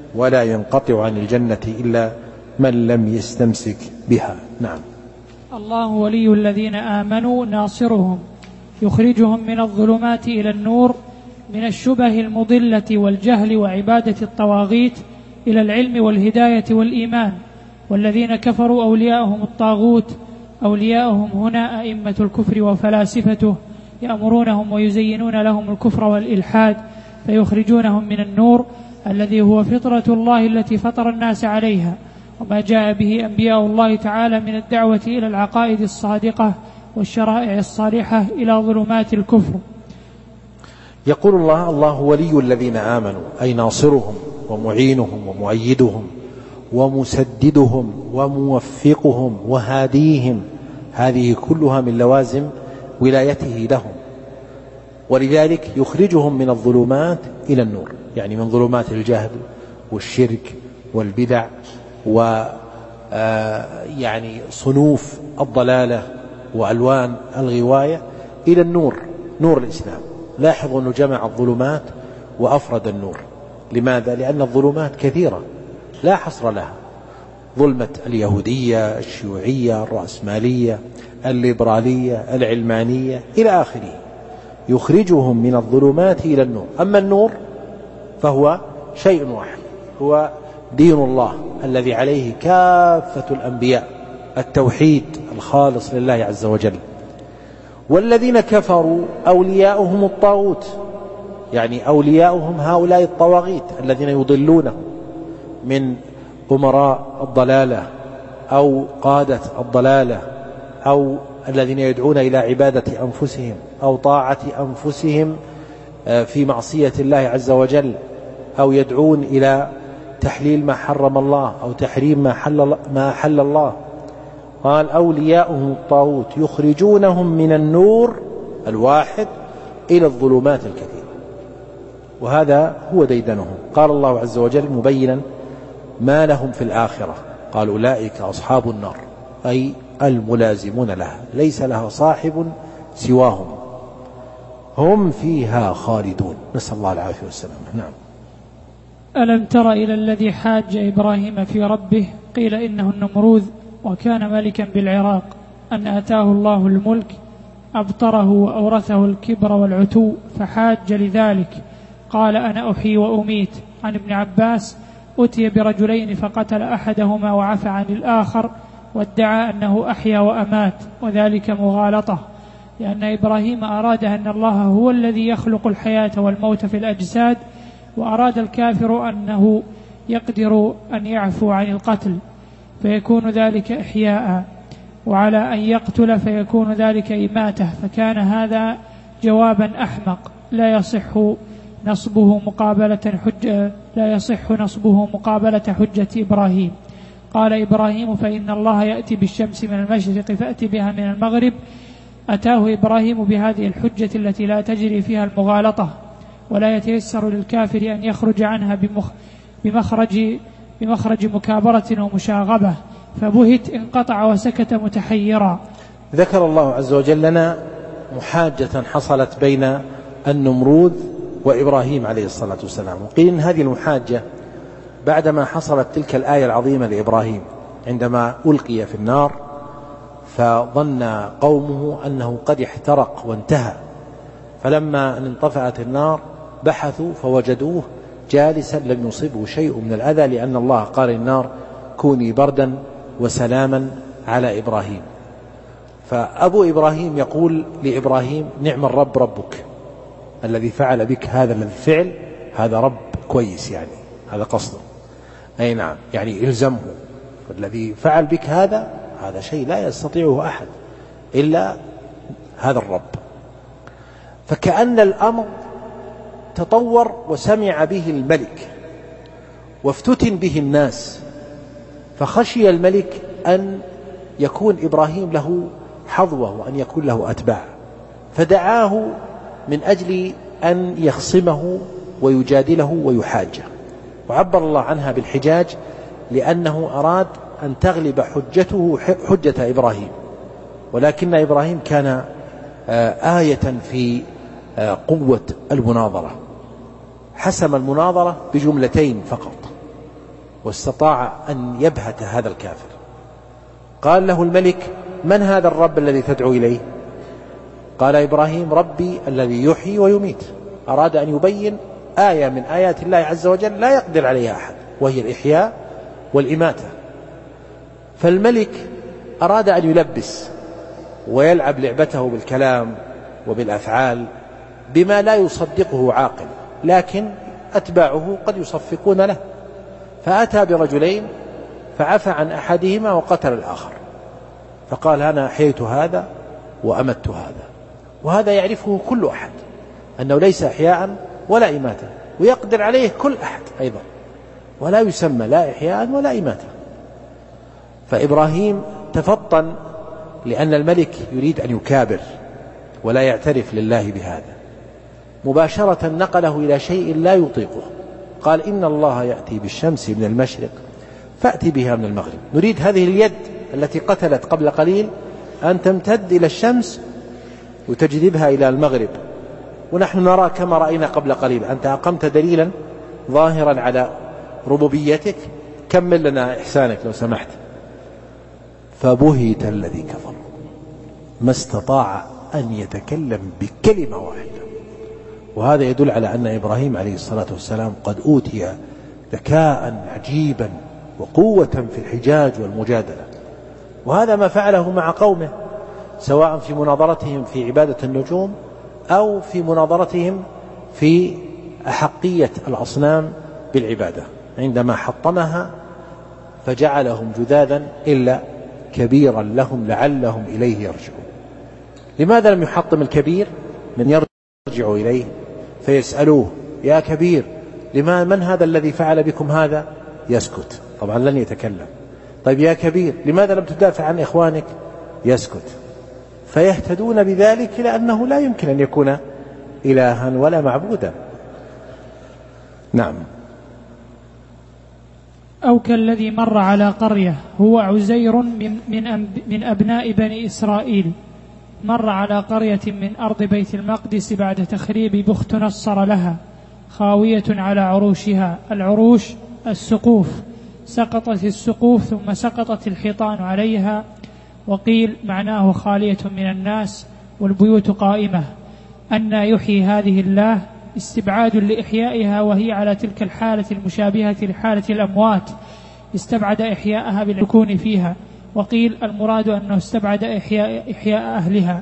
ولا ينقطع عن الجنة إلا من لم يستمسك بها. نعم. الله ولي الذين آمنوا ناصرهم يخرجهم من الظلمات إلى النور من الشبه المضلة والجهل وعبادة الطواغيت إلى العلم والهداية والإيمان. والذين كفروا أولياءهم الطاغوت أولياءهم هنا أئمة الكفر وفلاسفته يأمرونهم ويزينون لهم الكفر والإلحاد فيخرجونهم من النور الذي هو فطرة الله التي فطر الناس عليها وما جاء به أنبياء الله تعالى من الدعوة إلى العقائد الصادقة والشرائع الصالحة إلى ظلمات الكفر. يقول الله ولي الذين آمنوا أي ناصرهم ومعينهم ومؤيدهم ومسددهم وموفقهم وهاديهم، هذه كلها من لوازم ولايته لهم. ولذلك يخرجهم من الظلمات إلى النور، يعني من ظلمات الجهل والشرك والبدع يعني صنوف الضلالة وألوان الغواية إلى النور، نور الإسلام. لاحظوا أنه جمع الظلمات وأفرد النور. لماذا؟ لأن الظلمات كثيرة لا حصر لها، ظلمة اليهودية، الشيوعية، الرأسمالية، الليبرالية، العلمانية إلى آخره. يخرجهم من الظلمات إلى النور. أما النور فهو شيء واحد، هو دين الله الذي عليه كافة الأنبياء، التوحيد الخالص لله عز وجل. والذين كفروا أولياؤهم الطاغوت، يعني أولياؤهم هؤلاء الطواغيت الذين يضلونهم من أمراء الضلالة أو قادة الضلالة أو الذين يدعون إلى عبادة أنفسهم أو طاعة أنفسهم في معصية الله عز وجل، أو يدعون إلى تحليل ما حرم الله أو تحريم ما حل الله. قال أولياؤهم الطاغوت يخرجونهم من النور الواحد إلى الظلمات الكثيرة، وهذا هو ديدنهم. قال الله عز وجل مبينا ما لهم في الآخرة، قال أولئك أصحاب النار، أي الملازمون لها، ليس لها صاحب سواهم، هم فيها خالدون. نسأل الله العافية والسلامة. نعم. ألم تر إلى الذي حاج إبراهيم في ربه قيل إنه النمروذ وكان ملكا بالعراق أن أتاه الله الملك أبطره وأورثه الكبر والعتو فحاج لذلك قال أنا أحيي وأميت. عن ابن عباس أتي برجلين فقتل أحدهما وعفى عن الآخر وادعى أنه أحيا وأمات، وذلك مغالطة، لأن إبراهيم أراد أن الله هو الذي يخلق الحياة والموت في الأجساد، وأراد الكافر أنه يقدر أن يعفو عن القتل فيكون ذلك إحياء، وعلى أن يقتل فيكون ذلك إماتة، فكان هذا جوابا أحمق لا يصح نصبه مقابلة حجة إبراهيم. قال إبراهيم فإن الله يأتي بالشمس من المشرق فأتي بها من المغرب. أتاه إبراهيم بهذه الحجة التي لا تجري فيها المغالطة ولا يتيسر للكافر أن يخرج عنها بمخرج مكابرة ومشاغبة، فبهت انقطع وسكت متحيرا. ذكر الله عز وجل لنا محاجة حصلت بين النمروذ وإبراهيم عليه الصلاة والسلام، وقيل إن هذه المحاجة بعدما حصلت تلك الآية العظيمة لإبراهيم عندما ألقي في النار فظن قومه أنه قد احترق وانتهى، فلما انطفأت النار بحثوا فوجدوه جالسا لم يصبه شيء من الأذى، لأن الله قال النار كوني بردا وسلاما على إبراهيم. فأبو إبراهيم يقول لإبراهيم نعم الرب ربك الذي فعل بك هذا الفعل، هذا رب كويس، يعني هذا قصده، أي نعم، يعني إلزمه، والذي فعل بك هذا شيء لا يستطيعه أحد إلا هذا الرب. فكأن الأمر تطور وسمع به الملك وافتتن به الناس، فخشي الملك أن يكون إبراهيم له حظوة وأن يكون له أتباع، فدعاه من أجل أن يخصمه ويجادله ويحاجه، وعبر الله عنها بالحجاج لأنه أراد أن تغلب حجته حجة إبراهيم. ولكن إبراهيم كان آية في قوة المناظرة، حسم المناظرة بجملتين فقط، واستطاع أن يبهت هذا الكافر. قال له الملك: من هذا الرب الذي تدعو إليه؟ قال إبراهيم: ربي الذي يحيي ويميت. أراد أن يبين آية من آيات الله عز وجل لا يقدر عليها أحد، وهي الإحياء والإماتة. فالملك أراد أن يلبس ويلعب لعبته بالكلام وبالأفعال بما لا يصدقه عاقل، لكن أتباعه قد يصفقون له، فأتى برجلين فعفى عن أحدهما وقتل الآخر، فقال: أنا أحييت هذا وأمت هذا. وهذا يعرفه كل أحد أنه ليس إحياء ولا إماتة، ويقدر عليه كل أحد أيضا، ولا يسمى لا إحياء ولا إماتة. فإبراهيم تفطن لأن الملك يريد أن يكابر ولا يعترف لله بهذا، مباشرة نقله إلى شيء لا يطيقه. قال: إن الله يأتي بالشمس من المشرق فأتي بها من المغرب. نريد هذه اليد التي قتلت قبل قليل أن تمتد إلى الشمس وتجذبها إلى المغرب، ونحن نرى كما رأينا قبل قليل. أنت أقمت دليلا ظاهرا على ربوبيتك، كمل لنا إحسانك لو سمحت. فبهت الذي كفر، ما استطاع أن يتكلم بكلمة واحدة. وهذا يدل على أن إبراهيم عليه الصلاة والسلام قد أوتي ذكاء عجيبا وقوة في الحجاج والمجادلة. وهذا ما فعله مع قومه، سواء في مناظرتهم في عبادة النجوم أو في مناظرتهم في أحقية الأصنام بالعبادة، عندما حطمها فجعلهم جذاذا إلا كبيرا لهم لعلهم إليه يرجعون. لماذا لم يحطم الكبير؟ من يرجع إليه فيسألوه: يا كبير، من هذا الذي فعل بكم هذا؟ يسكت، طبعا لن يتكلم. طيب يا كبير، لماذا لم تدافع عن إخوانك؟ يسكت. فيهتدون بذلك إلى أنه لا يمكن أن يكون إلها ولا معبودا. نعم. أو كالذي مر على قرية هو عزير من أبناء بني إسرائيل، مر على قرية من أرض بيت المقدس بعد تخريب بخت نصر لها، خاوية على عروشها. العروش السقوف، سقطت السقوف ثم سقطت الحيطان عليها. وقيل معناه خالية من الناس والبيوت قائمة. أن يحيي هذه الله استبعاد لإحيائها وهي على تلك الحالة المشابهة لحالة الأموات، استبعد إحياءها بالسكون فيها. وقيل المراد أنه استبعد إحياء أهلها.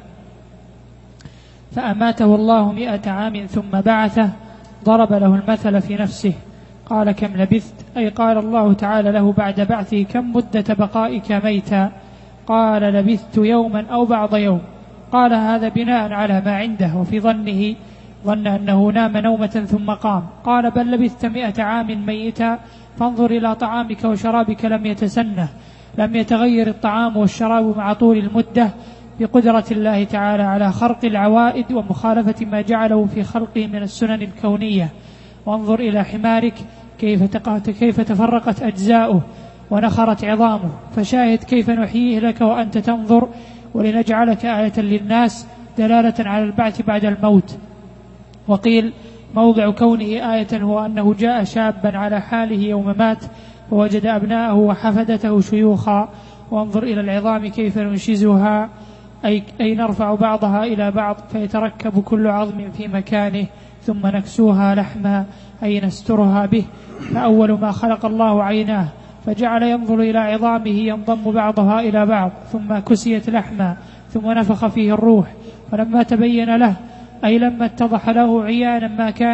فأماته الله 100 عام ثم بعثه، ضرب له المثل في نفسه. قال: كم لبثت؟ أي قال الله تعالى له بعد بعثه: كم مدة بقائك ميتا؟ قال: لبثت يوما أو بعض يوم. قال هذا بناء على ما عنده، وفي ظن أنه نام نومة ثم قام. قال: بل لبثت 100 عام ميتا، فانظر إلى طعامك وشرابك لم يتسنه، لم يتغير الطعام والشراب مع طول المدة، بقدرة الله تعالى على خرق العوائد ومخالفة ما جعله في خلقه من السنن الكونية. وانظر إلى حمارك كيف تفرقت أجزاؤه ونخرت عظامه، فشاهد كيف نحييه لك وأنت تنظر، ولنجعلك آية للناس دلالة على البعث بعد الموت. وقيل موضع كونه آية هو أنه جاء شابا على حاله يوم مات فوجد أبناءه وحفدته شيوخا. وانظر إلى العظام كيف ننشزها، أي نرفع بعضها إلى بعض فيتركب كل عظم في مكانه، ثم نكسوها لحما، أي نسترها به. فأول ما خلق الله عيناه، فجعل ينظر إلى عظامه ينضم بعضها إلى بعض، ثم كسيت لحما، ثم نفخ فيه الروح. فلما تبين له، أي لما اتضح له عيانا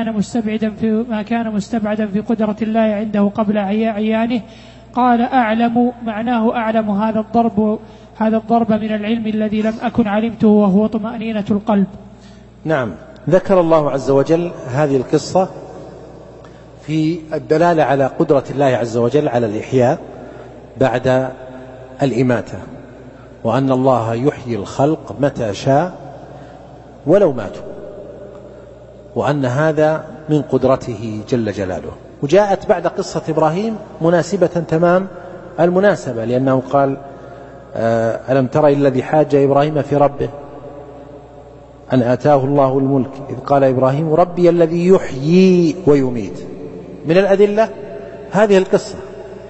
ما كان مستبعدا في قدرة الله عنده قبل عيانه، قال: أعلم، معناه أعلم هذا الضرب من العلم الذي لم أكن علمته، وهو طمأنينة القلب. نعم. ذكر الله عز وجل هذه القصة في الدلالة على قدرة الله عز وجل على الإحياء بعد الإماتة، وأن الله يحيي الخلق متى شاء ولو ماتوا، وأن هذا من قدرته جل جلاله. وجاءت بعد قصة إبراهيم مناسبة تمام المناسبة، لأنه قال: ألم تر إلى الذي حاج إبراهيم في ربه أن آتاه الله الملك إذ قال إبراهيم ربي الذي يحيي ويميت. من الأدلة هذه القصة،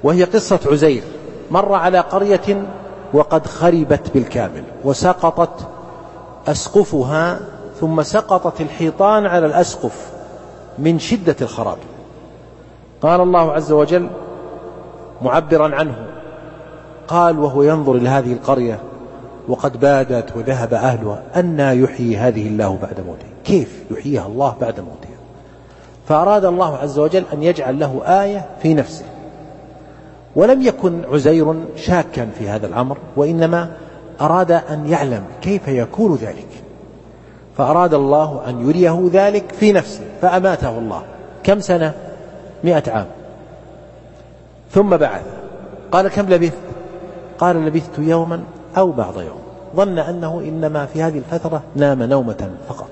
وهي قصة عزير. مر على قرية وقد خربت بالكامل وسقطت أسقفها، ثم سقطت الحيطان على الأسقف من شدة الخراب. قال الله عز وجل معبرا عنه، قال وهو ينظر إلى هذه القرية وقد بادت وذهب أهلها أنى يحيي هذه الله بعد موتها، كيف يحييها الله بعد موتها؟ فأراد الله عز وجل أن يجعل له آية في نفسه. ولم يكن عزير شاكا في هذا الأمر، وإنما أراد أن يعلم كيف يكون ذلك، فأراد الله أن يريه ذلك في نفسه فأماته الله. كم سنة؟ 100 عام. ثم بعث. قال كم لبثت؟ قال لبثت يوما أو بعض يوم. ظن أنه إنما في هذه الفترة نام نومة فقط.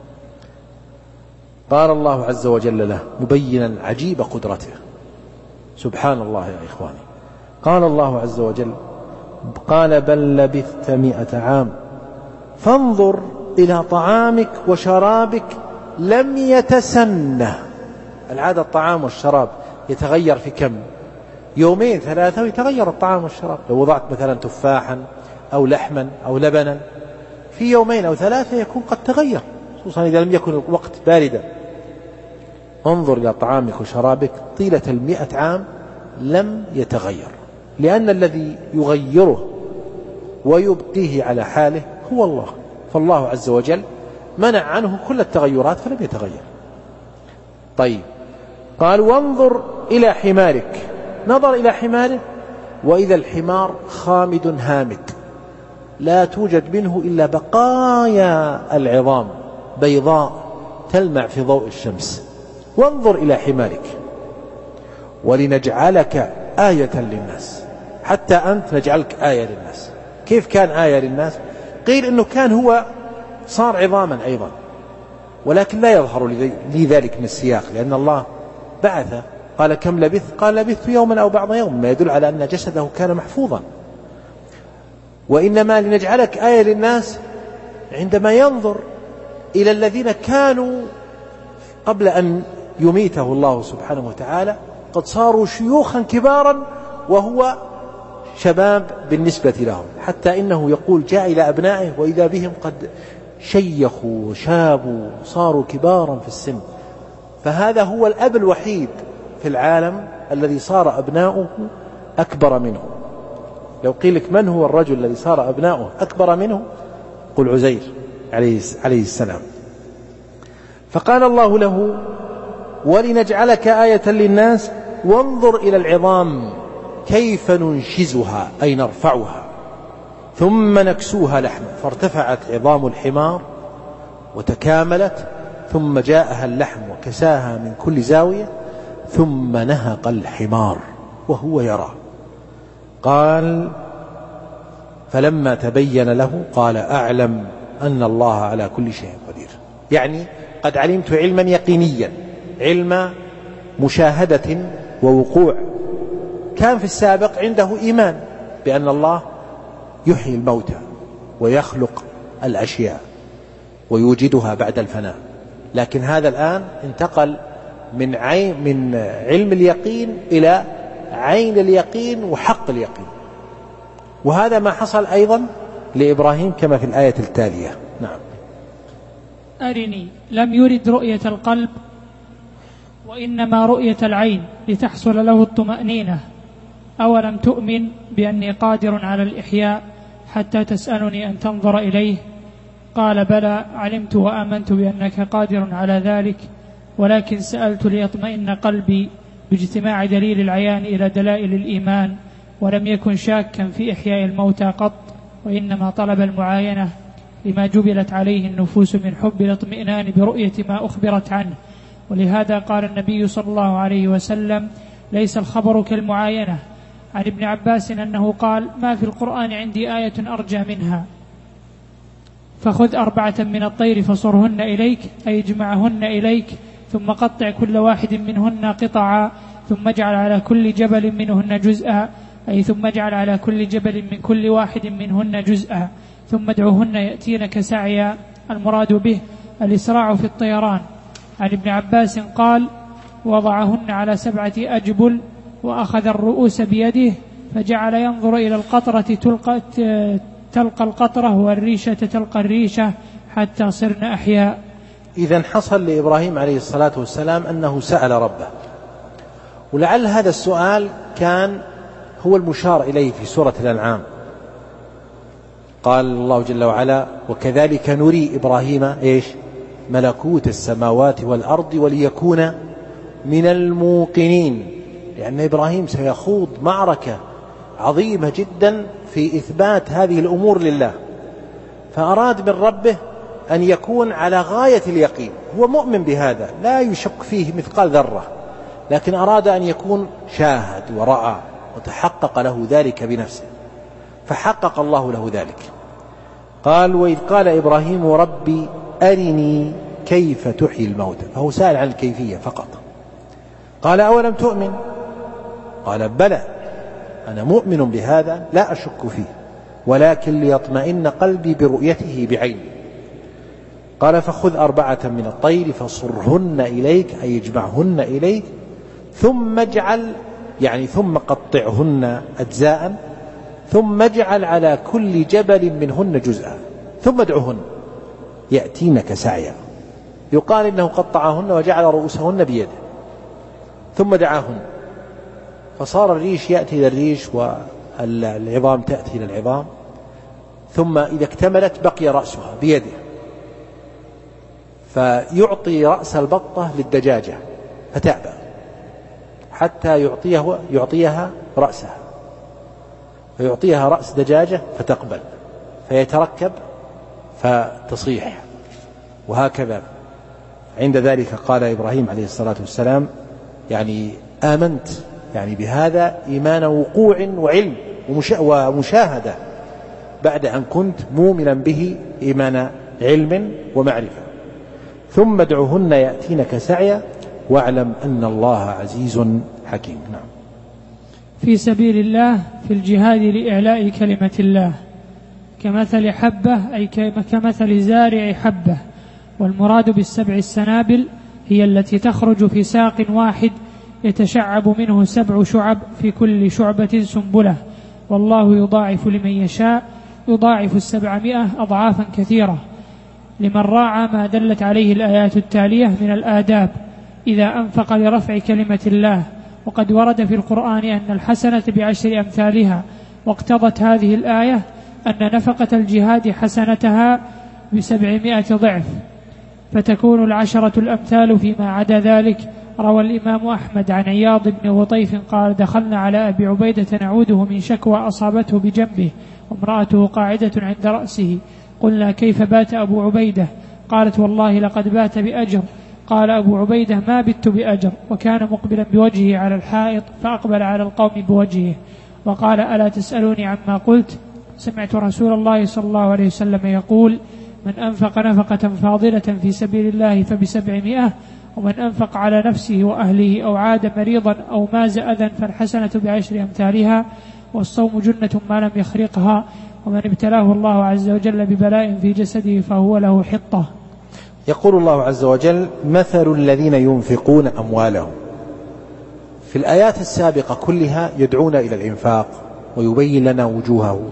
قال الله عز وجل له مبينا عجيب قدرته، سبحان الله يا إخواني، قال الله عز وجل قال بل لبثت 100 عام فانظر إلى طعامك وشرابك لم يتسنه. العادة الطعام والشراب يتغير في كم؟ يومين 3 ويتغير الطعام والشراب. لو وضعت مثلا تفاحا أو لحما أو لبنا في 2 أو 3 يكون قد تغير، خصوصا إذا لم يكن الوقت باردا. انظر إلى طعامك وشرابك طيلة 100 عام لم يتغير، لأن الذي يغيره ويبقيه على حاله هو الله، فالله عز وجل منع عنه كل التغيرات فلم يتغير. طيب، قال وانظر إلى حمارك. نظر إلى حماره وإذا الحمار خامد هامد، لا توجد منه إلا بقايا العظام بيضاء تلمع في ضوء الشمس. وانظر إلى حمارك ولنجعلك آية للناس، حتى أنت نجعلك آية للناس. كيف كان آية للناس؟ قيل إنه كان هو صار عظاما أيضا، ولكن لا يظهر لي ذلك من السياق، لأن الله بعث. قال كم لبثت؟ قال لبثت يوما أو بعض يوم، ما يدل على أن جسده كان محفوظا. وإنما لنجعلك آية للناس عندما ينظر إلى الذين كانوا قبل أن يميته الله سبحانه وتعالى قد صاروا شيوخا كبارا وهو شباب بالنسبة لهم، حتى إنه يقول جاء إلى أبنائه وإذا بهم قد شيخوا وشابوا صاروا كبارا في السن. فهذا هو الأب الوحيد في العالم الذي صار أبناؤه أكبر منه. لو قيل لك من هو الرجل الذي صار أبناؤه أكبر منه، قل عزير عليه السلام. فقال الله له ولنجعلك آية للناس وانظر إلى العظام كيف ننشزها أي نرفعها ثم نكسوها لحما. فارتفعت عظام الحمار وتكاملت، ثم جاءها اللحم وكساها من كل زاوية، ثم نهق الحمار وهو يرى. قال فلما تبين له قال أعلم أن الله على كل شيء قدير، يعني قد علمت علما يقينيا، علم مشاهدة ووقوع. كان في السابق عنده إيمان بأن الله يحيي الموتى ويخلق الأشياء ويوجدها بعد الفناء، لكن هذا الآن انتقل من علم اليقين إلى عين اليقين وحق اليقين. وهذا ما حصل أيضا لإبراهيم كما في الآية التالية. نعم. أرني لم يرد رؤية القلب وإنما رؤية العين لتحصل له الطمأنينة. أولم تؤمن بأني قادر على الإحياء حتى تسألني أن تنظر إليه؟ قال بلى علمت وآمنت بأنك قادر على ذلك، ولكن سألت ليطمئن قلبي باجتماع دليل العيان إلى دلائل الإيمان، ولم يكن شاكا في إحياء الموتى قط، وإنما طلب المعاينة لما جبلت عليه النفوس من حب الاطمئنان برؤية ما أخبرت عنه. ولهذا قال النبي صلى الله عليه وسلم ليس الخبر كالمعاينة. عن ابن عباس أنه قال ما في القرآن عندي آية أرجى منها، فخذ 4 من الطير فصرهن إليك أي اجمعهن إليك، ثم قطع كل واحد منهن قطعا، ثم اجعل على كل جبل منهن جزءا أي ثم اجعل على كل جبل من كل واحد منهن جزءا، ثم ادعوهن يأتينك سعيا. المراد به الإسراع في الطيران. عن ابن عباس قال وضعهن على 7 أجبل وأخذ الرؤوس بيده فجعل ينظر إلى القطرة تلقى القطرة والريشة تلقى الريشة حتى صرن أحياء. إذن حصل لإبراهيم عليه الصلاة والسلام أنه سأل ربه، ولعل هذا السؤال كان هو المشار إليه في سورة الأنعام. قال الله جل وعلا: وكذلك نري إبراهيم ملكوت السماوات والأرض وليكون من الموقنين، لأن إبراهيم سيخوض معركة عظيمة جدا في إثبات هذه الأمور لله، فأراد من ربه أن يكون على غاية اليقين. هو مؤمن بهذا لا يشك فيه مثقال ذرة، لكن أراد أن يكون شاهد ورأى وتحقق له ذلك بنفسه، فحقق الله له ذلك. قال: وإذ قال إبراهيم ربي أرني كيف تحيي الموتى، فهو سأل عن الكيفية فقط. قال: أولم تؤمن؟ قال: بلى، أنا مؤمن بهذا لا أشك فيه، ولكن ليطمئن قلبي برؤيته بعيني. قال: فخذ 4 من الطير فصرهن إليك، أي اجمعهن إليك، ثم اجعل ثم قطعهن أجزاء، ثم اجعل على كل جبل منهن جزءا، ثم ادعهن يأتينك سعيا. يقال إنه قطعهن وجعل رؤوسهن بيده ثم دعاهن، فصار الريش يأتي إلى الريش والعظام تأتي إلى العظام، ثم إذا اكتملت بقي رأسها بيده، فيعطي رأس البطة للدجاجة فتأبى حتى يعطيها رأسها، فيعطيها رأس دجاجة فتقبل، فيتركب فتصيح، وهكذا. عند ذلك قال إبراهيم عليه الصلاة والسلام: آمنت بهذا إيمان وقوع وعلم ومشاهدة، بعد أن كنت مؤمنا به إيمان علم ومعرفة. ثم ادعهن يأتينك سعيا واعلم أن الله عزيز حكيم. نعم. في سبيل الله في الجهاد لإعلاء كلمة الله، كمثل حبة، أي كمثل زارع حبة. والمراد بالسبع السنابل هي التي تخرج في ساق واحد يتشعب منه 7 شعب، في كل شعبة سنبلة، والله يضاعف لمن يشاء، يضاعف 700 أضعافا كثيرة، لمن راعى ما دلت عليه الآيات التالية من الآداب إذا أنفق لرفع كلمة الله. وقد ورد في القرآن أن الحسنة ب10 أمثالها، واقتضت هذه الآية أن نفقة الجهاد حسنتها ب700 ضعف، فتكون 10 الأمثال فيما عدا ذلك. روى الإمام أحمد عن عياض بن غطيف قال: دخلنا على أبي عبيدة نعوده من شكوى أصابته بجنبه وامرأته قاعدة عند رأسه، قلنا: كيف بات أبو عبيدة؟ قالت: والله لقد بات بأجر. قال أبو عبيدة: ما بت بأجر، وكان مقبلا بوجهه على الحائط، فأقبل على القوم بوجهه وقال: ألا تسألوني عما قلت؟ سمعت رسول الله صلى الله عليه وسلم يقول: من أنفق نفقة فاضلة في سبيل الله ب700، ومن أنفق على نفسه وأهله أو عاد مريضا أو ماز أذى فالحسنة ب10 أمثالها، والصوم جنة ما لم يخرقها، ومن ابتلاه الله عز وجل ببلاء في جسده فهو له حطة. يقول الله عز وجل: مثل الذين ينفقون أموالهم. في الآيات السابقة كلها يدعون إلى الإنفاق ويبين لنا وجوهه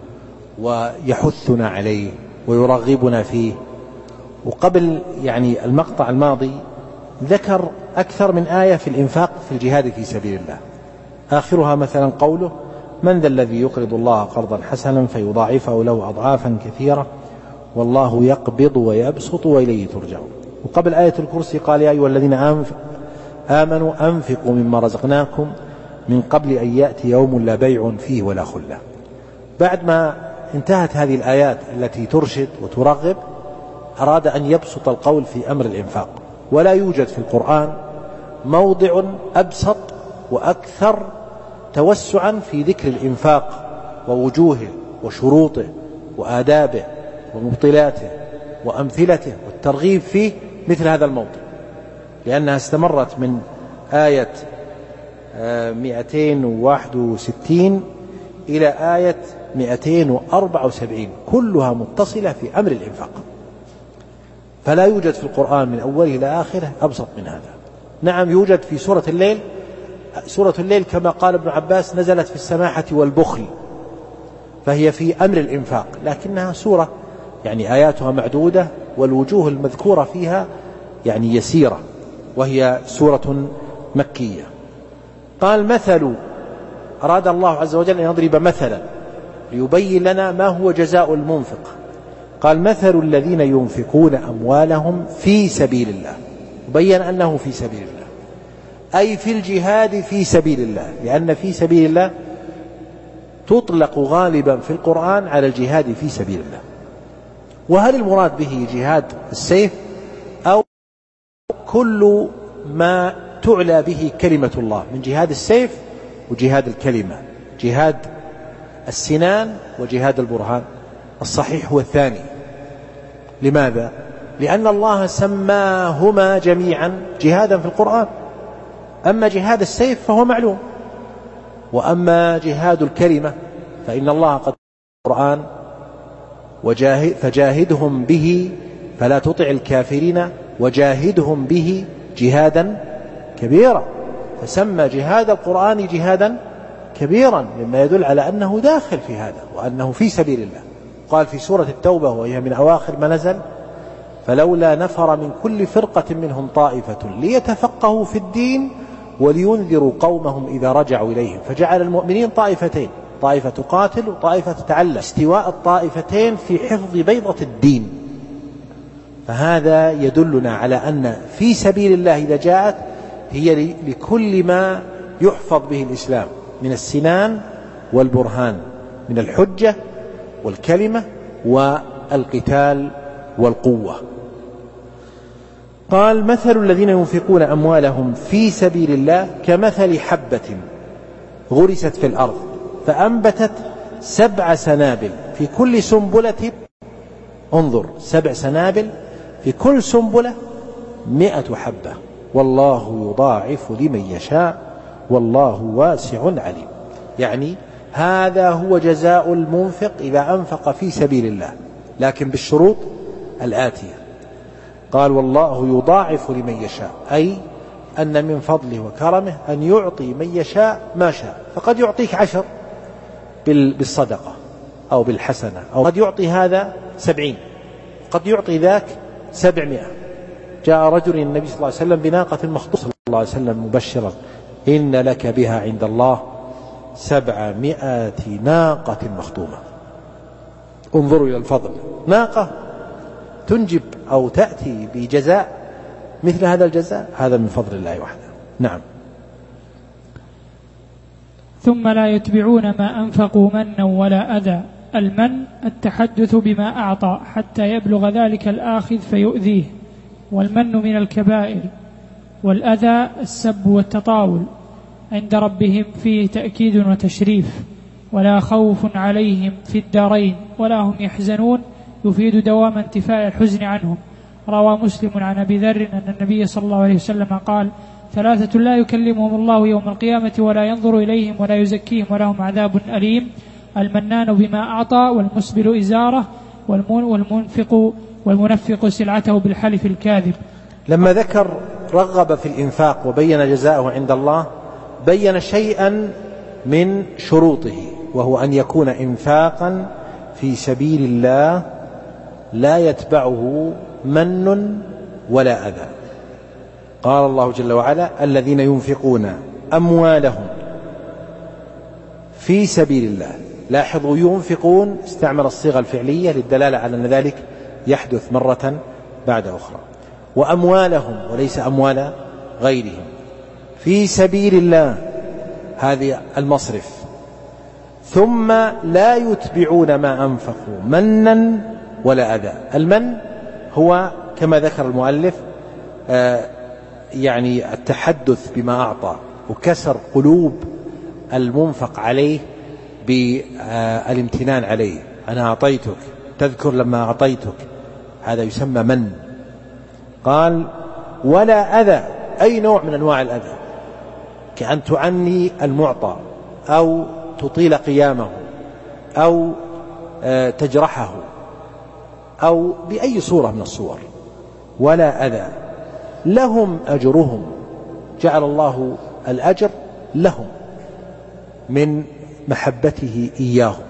ويحثنا عليه ويرغبنا فيه. وقبل المقطع الماضي ذكر أكثر من آية في الإنفاق في الجهاد في سبيل الله، آخرها مثلا قوله: من ذا الذي يقرض الله قرضا حسنا فيضاعفه له أضعافا كثيرة والله يقبض ويبسط وإليه ترجعون. وقبل آية الكرسي قال: يا أيها الذين آمنوا أنفقوا مما رزقناكم من قبل أن يأتي يوم لا بيع فيه ولا خلة. بعد ما انتهت هذه الآيات التي ترشد وترغب، أراد أن يبسط القول في أمر الإنفاق. ولا يوجد في القرآن موضع أبسط وأكثر توسعا في ذكر الإنفاق ووجوهه وشروطه وآدابه ومبطلاته وأمثلته والترغيب فيه مثل هذا الموضع، لأنها استمرت من آية 261 إلى آية 274 كلها متصلة في أمر الإنفاق، فلا يوجد في القرآن من أوله إلى آخره أبسط من هذا. نعم يوجد في سورة الليل سورة الليل كما قال ابن عباس نزلت في السماحة والبخل، فهي في أمر الإنفاق، لكنها سورة يعني آياتها معدودة والوجوه المذكورة فيها يعني يسيرة، وهي سورة مكية. قال مثل، أراد الله عز وجل أن يضرب مثلا ليبين لنا ما هو جزاء المنفق. قال مثل الذين ينفقون أموالهم في سبيل الله، بين أنه في سبيل الله أي في الجهاد في سبيل الله، لأن في سبيل الله تطلق غالبا في القرآن على الجهاد في سبيل الله. وهل المراد به جهاد السيف أو كل ما تعلى به كلمة الله من جهاد السيف وجهاد الكلمة، جهاد السنان وجهاد البرهان؟ الصحيح هو الثاني. لماذا؟ لأن الله سماهما جميعا جهادا في القرآن. أما جهاد السيف فهو معلوم، وأما جهاد الكلمة فإن الله قد القرآن فجاهدهم به فلا تطع الكافرين وجاهدهم به جهادا كبيرا، فسمى جهاد القرآن جهادا كبيرا مما يدل على أنه داخل في هذا وأنه في سبيل الله. قال في سورة التوبة وهي من أواخر ما نزل فلولا نفر من كل فرقة منهم طائفة ليتفقهوا في الدين ولينذروا قومهم إذا رجعوا إليهم، فجعل المؤمنين طائفتين، طائفة تقاتل وطائفة تتعلم، استواء الطائفتين في حفظ بيضة الدين. فهذا يدلنا على أن في سبيل الله إذا جاءت هي لكل ما يحفظ به الإسلام من السنان والبرهان، من الحجة والكلمة والقتال والقوة. قال مثل الذين ينفقون أموالهم في سبيل الله كمثل حبة غرست في الأرض فأنبتت 7 سنابل في كل سنبلة، انظر 7 سنابل في كل سنبلة 100 حبة والله يضاعف لمن يشاء والله واسع عليم. يعني هذا هو جزاء المنفق إذا أنفق في سبيل الله، لكن بالشروط الآتية. قال والله يضاعف لمن يشاء، أي أن من فضله وكرمه أن يعطي من يشاء ما شاء، فقد يعطيك 10 بالصدقة أو بالحسنة، أو قد يعطي هذا 70، قد يعطي ذاك 700. جاء رجل النبي صلى الله عليه وسلم بناقة مخطومة صلى الله عليه وسلم مبشرا إن لك بها عند الله 700 ناقة مخطومة. انظروا إلى الفضل، ناقة تنجب أو تأتي بجزاء مثل هذا الجزاء، هذا من فضل الله وحده. نعم. ثم لا يتبعون ما أنفقوا منا ولا أذى. المن التحدث بما أعطى حتى يبلغ ذلك الآخذ فيؤذيه، والمن من الكبائر. والأذى السب والتطاول. عند ربهم فيه تأكيد وتشريف. ولا خوف عليهم في الدارين ولا هم يحزنون، يفيد دوام انتفاء الحزن عنهم. روى مسلم عن أبي ذر أن النبي صلى الله عليه وسلم قال 3 لا يكلمهم الله يوم القيامة ولا ينظر إليهم ولا يزكيهم ولهم عذاب أليم: المنان بما أعطى، والمسبل إزاره، والمنفق سلعته بالحلف الكاذب. لما ذكر رغب في الإنفاق وبين جزاءه عند الله، بين شيئا من شروطه، وهو أن يكون إنفاقا في سبيل الله لا يتبعه من ولا أذى. قال الله جل وعلا الذين ينفقون أموالهم في سبيل الله. لاحظوا ينفقون استعمل الصيغة الفعلية للدلالة على أن ذلك يحدث مرة بعد أخرى. وأموالهم وليس أموال غيرهم في سبيل الله، هذه المصرف. ثم لا يتبعون ما أنفقوا منا ولا أذى. المن هو كما ذكر المؤلف يعني التحدث بما أعطى وكسر قلوب المنفق عليه بالامتنان عليه. أنا أعطيتك، تذكر لما أعطيتك، هذا يسمى من. قال ولا أذى، أي نوع من أنواع الأذى، كأن تعني المعطى أو تطيل قيامه أو تجرحه أو بأي صورة من الصور. ولا أذى، لهم أجرهم. جعل الله الأجر لهم من محبته إياهم،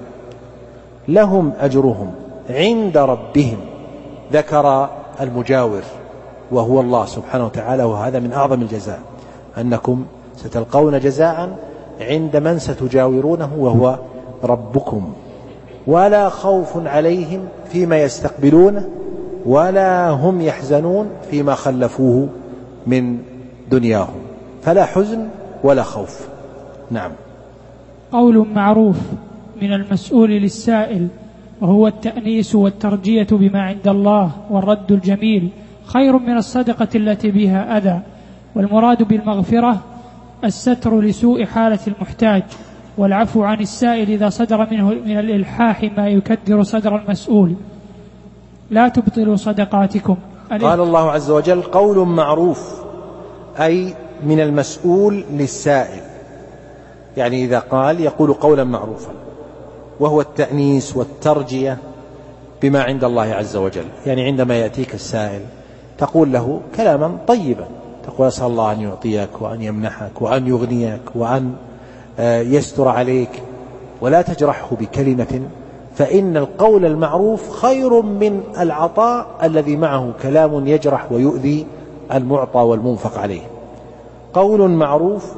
لهم أجرهم عند ربهم. ذكر المجاور وهو الله سبحانه وتعالى، وهذا من أعظم الجزاء، أنكم ستلقون جزاء عند من ستجاورونه وهو ربكم، ولا خوف عليهم فيما يستقبلونه ولا هم يحزنون فيما خلفوه من دنياهم، فلا حزن ولا خوف. نعم. قول معروف من المسؤول للسائل، وهو التأنيس والترجية بما عند الله والرد الجميل، خير من الصدقة التي بها أذى. والمراد بالمغفرة الستر لسوء حالة المحتاج، والعفو عن السائل إذا صدر منه من الإلحاح ما يكدر صدر المسؤول. لا تبطلوا صدقاتكم. قال الله عز وجل: قول معروف، أي من المسؤول للسائل، يعني إذا قال يقول قولا معروفا، وهو التأنيس والترجية بما عند الله عز وجل. يعني عندما يأتيك السائل تقول له كلاما طيبا، تقول: أسأل الله أن يعطيك وأن يمنحك وأن يغنيك وأن يستر عليك، ولا تجرحه بكلمة، فإن القول المعروف خير من العطاء الذي معه كلام يجرح ويؤذي المعطى والمنفق عليه. قول معروف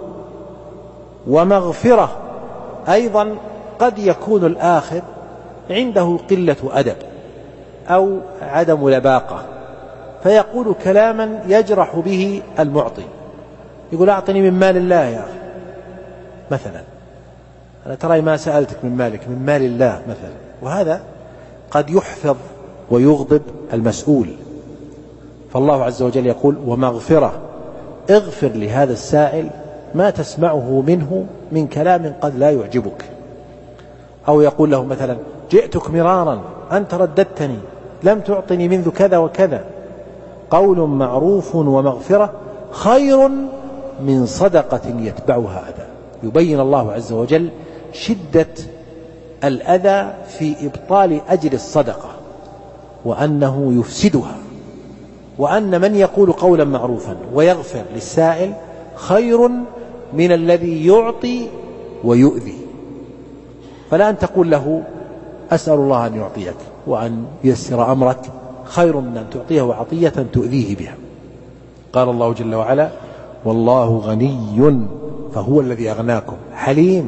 ومغفرة. أيضا قد يكون الآخر عنده قلة أدب أو عدم لباقة، فيقول كلاما يجرح به المعطي، يقول: أعطني من مال الله يا أخي مثلا، أنا ترى ما سألتك من مالك، من مال الله مثلا. وهذا قد يحفظ ويغضب المسؤول. فالله عز وجل يقول: ومغفرة، اغفر لهذا السائل ما تسمعه منه من كلام قد لا يعجبك. أو يقول له مثلا: جئتك مرارا أنت رددتني، لم تعطني منذ كذا وكذا. قول معروف ومغفرة خير من صدقة يتبعها أذى. يبين الله عز وجل شدة الأذى في إبطال أجر الصدقة، وأنه يفسدها، وأن من يقول قولا معروفا ويغفر للسائل خير من الذي يعطي ويؤذي. فلا أن تقول له: أسأل الله أن يعطيك وأن ييسر أمرك، خير من أن تعطيه عطية تؤذيه بها. قال الله جل وعلا: والله غني فهو الذي أغناكم، حليم،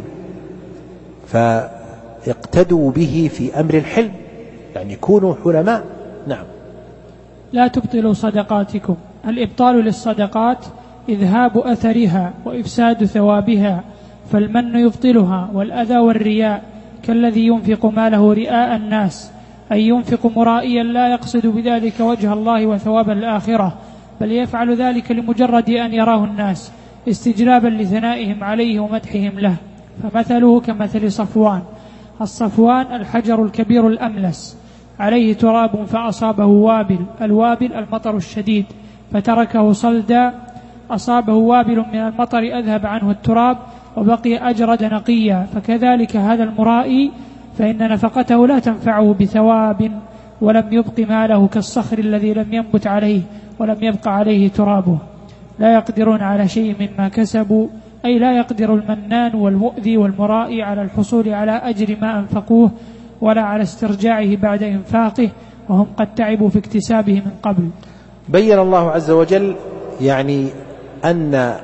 فاقتدوا به في أمر الحلم، يعني كونوا حلماء. نعم. لا تبطلوا صدقاتكم. الإبطال للصدقات إذهاب أثرها وإفساد ثوابها، فالمن يبطلها، والأذى والرياء كالذي ينفق ماله رئاء الناس، أي ينفق مرائيا لا يقصد بذلك وجه الله وثواب الآخرة، بل يفعل ذلك لمجرد أن يراه الناس استجلابا لثنائهم عليه ومدحهم له. فمثله كمثل صفوان. الصفوان الحجر الكبير الأملس، عليه تراب فأصابه وابل، الوابل المطر الشديد، فتركه صلدا، أصابه وابل من المطر أذهب عنه التراب وبقي أجرد نقيا. فكذلك هذا المرائي، فإن نفقته لا تنفعه بثواب، ولم يبق ماله كالصخر الذي لم ينبت عليه ولم يبق عليه ترابه. لا يقدرون على شيء مما كسبوا، أي لا يقدر المنان والمؤذي والمرائي على الحصول على أجر ما أنفقوه، ولا على استرجاعه بعد إنفاقه، وهم قد تعبوا في اكتسابه من قبل. بين الله عز وجل يعني أن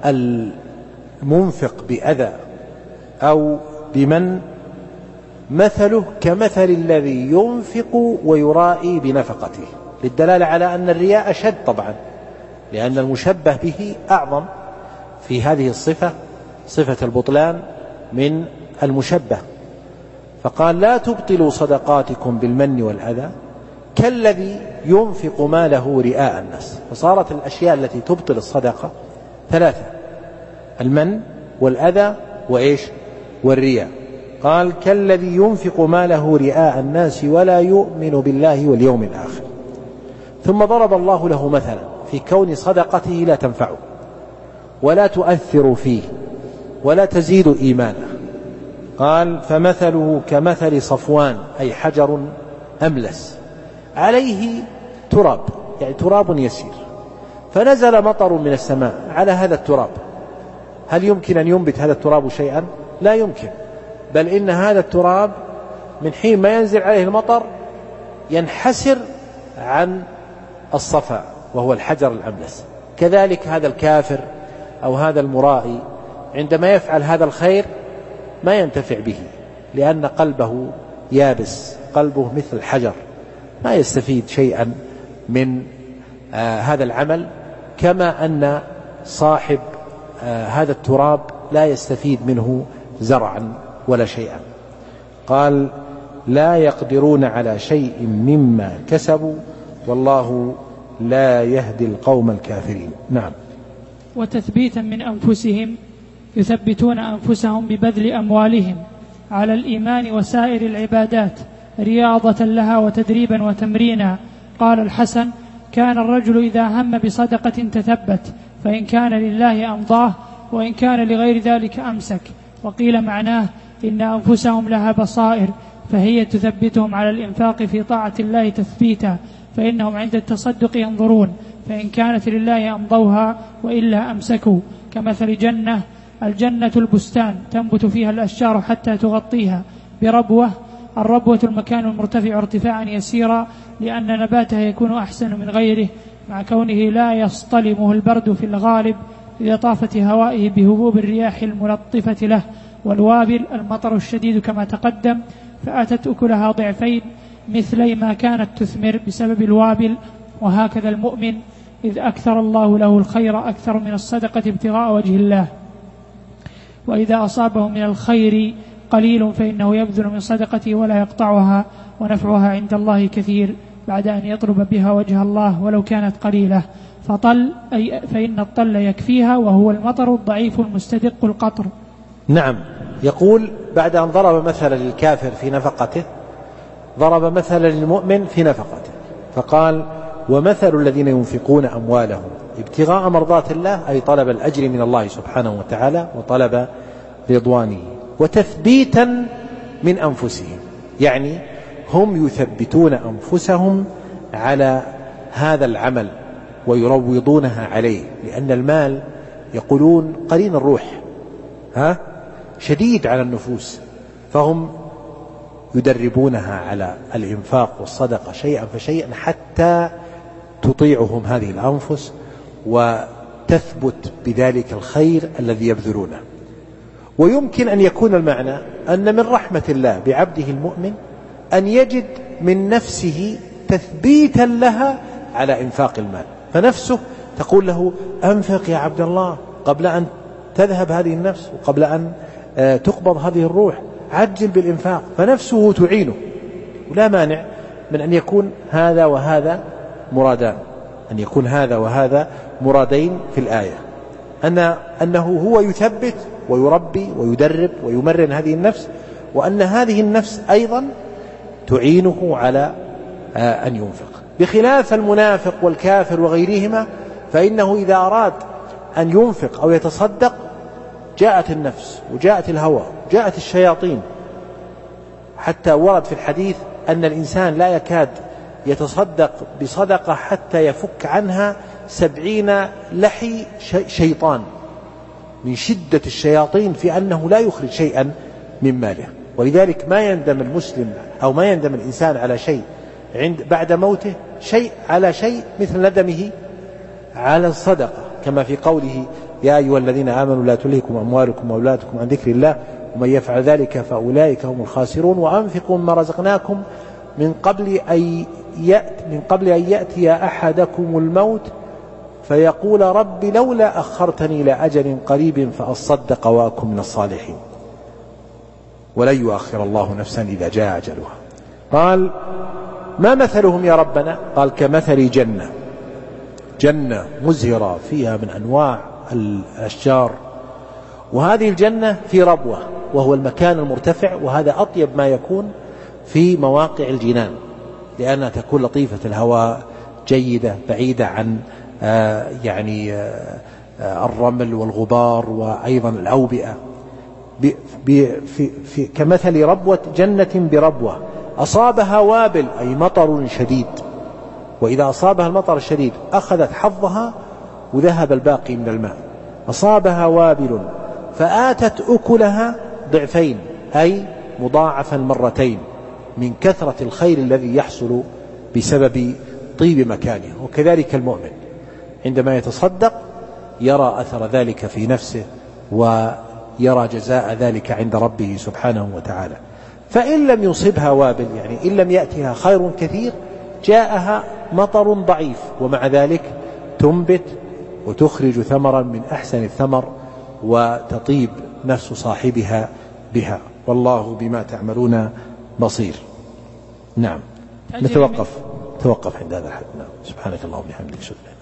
المنفق بأذى أو بمن مثله كمثل الذي ينفق ويرائي بنفقته، للدلالة على أن الرياء أشد طبعا، لأن المشبه به أعظم في هذه الصفة، صفة البطلان، من المشبه. فقال: لا تبطلوا صدقاتكم بالمن والأذى كالذي ينفق ماله رئاء الناس. فصارت الأشياء التي تبطل الصدقة ثلاثة: المن والأذى وإيش؟ والرياء. قال: كالذي ينفق ماله رئاء الناس ولا يؤمن بالله واليوم الآخر. ثم ضرب الله له مثلا في كون صدقته لا تنفعه ولا تؤثر فيه ولا تزيد إيمانه. قال: فمثله كمثل صفوان، أي حجر أملس عليه تراب، يعني تراب يسير، فنزل مطر من السماء على هذا التراب هل يمكن أن ينبت هذا التراب شيئا؟ لا يمكن، بل إن هذا التراب من حين ما ينزل عليه المطر ينحسر عن الصفا وهو الحجر الأملس. كذلك هذا الكافر أو هذا المرائي عندما يفعل هذا الخير ما ينتفع به، لأن قلبه يابس، قلبه مثل الحجر، ما يستفيد شيئا من هذا العمل، كما أن صاحب هذا التراب لا يستفيد منه زرعا ولا شيئا. قال: لا يقدرون على شيء مما كسبوا والله لا يهدي القوم الكافرين. نعم. وتثبيتا من أنفسهم يثبتون أنفسهم ببذل أموالهم على الإيمان وسائر العبادات رياضة لها وتدريبا وتمرينا. قال الحسن: كان الرجل إذا هم بصدقة تثبت، فإن كان لله أمضاه وإن كان لغير ذلك أمسك. وقيل معناه إن أنفسهم لها بصائر فهي تثبتهم على الإنفاق في طاعة الله تثبيتا، فإنهم عند التصدق ينظرون، فإن كانت لله أمضوها وإلا أمسكوا. كمثل جنة، الجنة البستان تنبت فيها الأشجار حتى تغطيها بربوة. الربوة المكان المرتفع ارتفاعا يسيرا، لأن نباتها يكون أحسن من غيره، مع كونه لا يصطلمه البرد في الغالب لطافة هوائه بهبوب الرياح الملطفة له. والوابل المطر الشديد كما تقدم، فأتت أكلها ضعفين مثلي ما كانت تثمر بسبب الوابل. وهكذا المؤمن إذ أكثر الله له الخير أكثر من الصدقة ابتغاء وجه الله، وإذا أصابه من الخير قليل فإنه يبذل من صدقته ولا يقطعها، ونفعها عند الله كثير بعد أن يطلب بها وجه الله ولو كانت قليلة. فإن الطل يكفيها، وهو المطر الضعيف المستدق القطر. نعم. يقول بعد أن ضرب مثلا للكافر في نفقته ضرب مثلا للمؤمن في نفقته، فقال: ومثل الذين ينفقون أموالهم ابتغاء مرضات الله، أي طلب الأجر من الله سبحانه وتعالى وطلب رضوانه، وتثبيتا من أنفسهم، يعني هم يثبتون أنفسهم على هذا العمل ويروضونها عليه، لأن المال يقولون قرين الروح، شديد على النفوس، فهم يدربونها على الإنفاق والصدقة شيئا فشيئا حتى تطيعهم هذه الأنفس وتثبت بذلك الخير الذي يبذلونه. ويمكن أن يكون المعنى أن من رحمة الله بعبده المؤمن أن يجد من نفسه تثبيتا لها على إنفاق المال، فنفسه تقول له: أنفق يا عبد الله قبل أن تذهب هذه النفس وقبل أن تقبض هذه الروح، عجل بالإنفاق، فنفسه تعينه. ولا مانع من أن يكون هذا وهذا مرادان، أن يكون هذا وهذا مرادين في الآية، أنه هو يثبت ويربي ويدرب ويمرن هذه النفس، وأن هذه النفس أيضا تعينه على أن ينفق، بخلاف المنافق والكافر وغيرهما، فإنه إذا أراد أن ينفق أو يتصدق جاءت النفس وجاءت الهوى وجاءت الشياطين، حتى ورد في الحديث أن الإنسان لا يكاد يتصدق بصدقة حتى يفك عنها 70 لحي شيطان، من شدة الشياطين في أنه لا يخرج شيئا من ماله. ولذلك ما يندم المسلم أو ما يندم الإنسان على شيء بعد موته على شيء مثل ندمه على الصدقة، كما في قوله: يا أيها الذين آمنوا لا تلهكم أموالكم وأولادكم عن ذكر الله ومن يفعل ذلك فأولئك هم الخاسرون، وأنفقوا مما رزقناكم من قبل أن يأتي أحدكم الموت فيقول: رب لولا أخرتني إلى أجل قريب فأصدق وأكن من الصالحين ولن يؤخر الله نفسا إذا جاء أجلها. قال: ما مثلهم يا ربنا؟ قال: كمثل جنة مزهرة فيها من أنواع الأشجار، وهذه الجنة في ربوة وهو المكان المرتفع، وهذا أطيب ما يكون في مواقع الجنان، لأنها تكون لطيفة الهواء، جيدة، بعيدة عن الرمل والغبار وأيضا الأوبئة. كمثل جنة بربوة أصابها وابل، أي مطر شديد، وإذا أصابها المطر الشديد أخذت حظها وذهب الباقي من الماء، أصابها وابل فآتت أكلها ضعفين، أي مضاعفا مرتين، من كثرة الخير الذي يحصل بسبب طيب مكانه. وكذلك المؤمن عندما يتصدق يرى أثر ذلك في نفسه ويرى جزاء ذلك عند ربه سبحانه وتعالى. فإن لم يصبها وابل، يعني إن لم يأتها خير كثير، جاءها مطر ضعيف، ومع ذلك تنبت وتخرج ثمرا من أحسن الثمر وتطيب نفس صاحبها بها، والله بما تعملون بصير. نعم، توقف عند هذا الحد. نعم، سبحانك اللهم وبحمدك.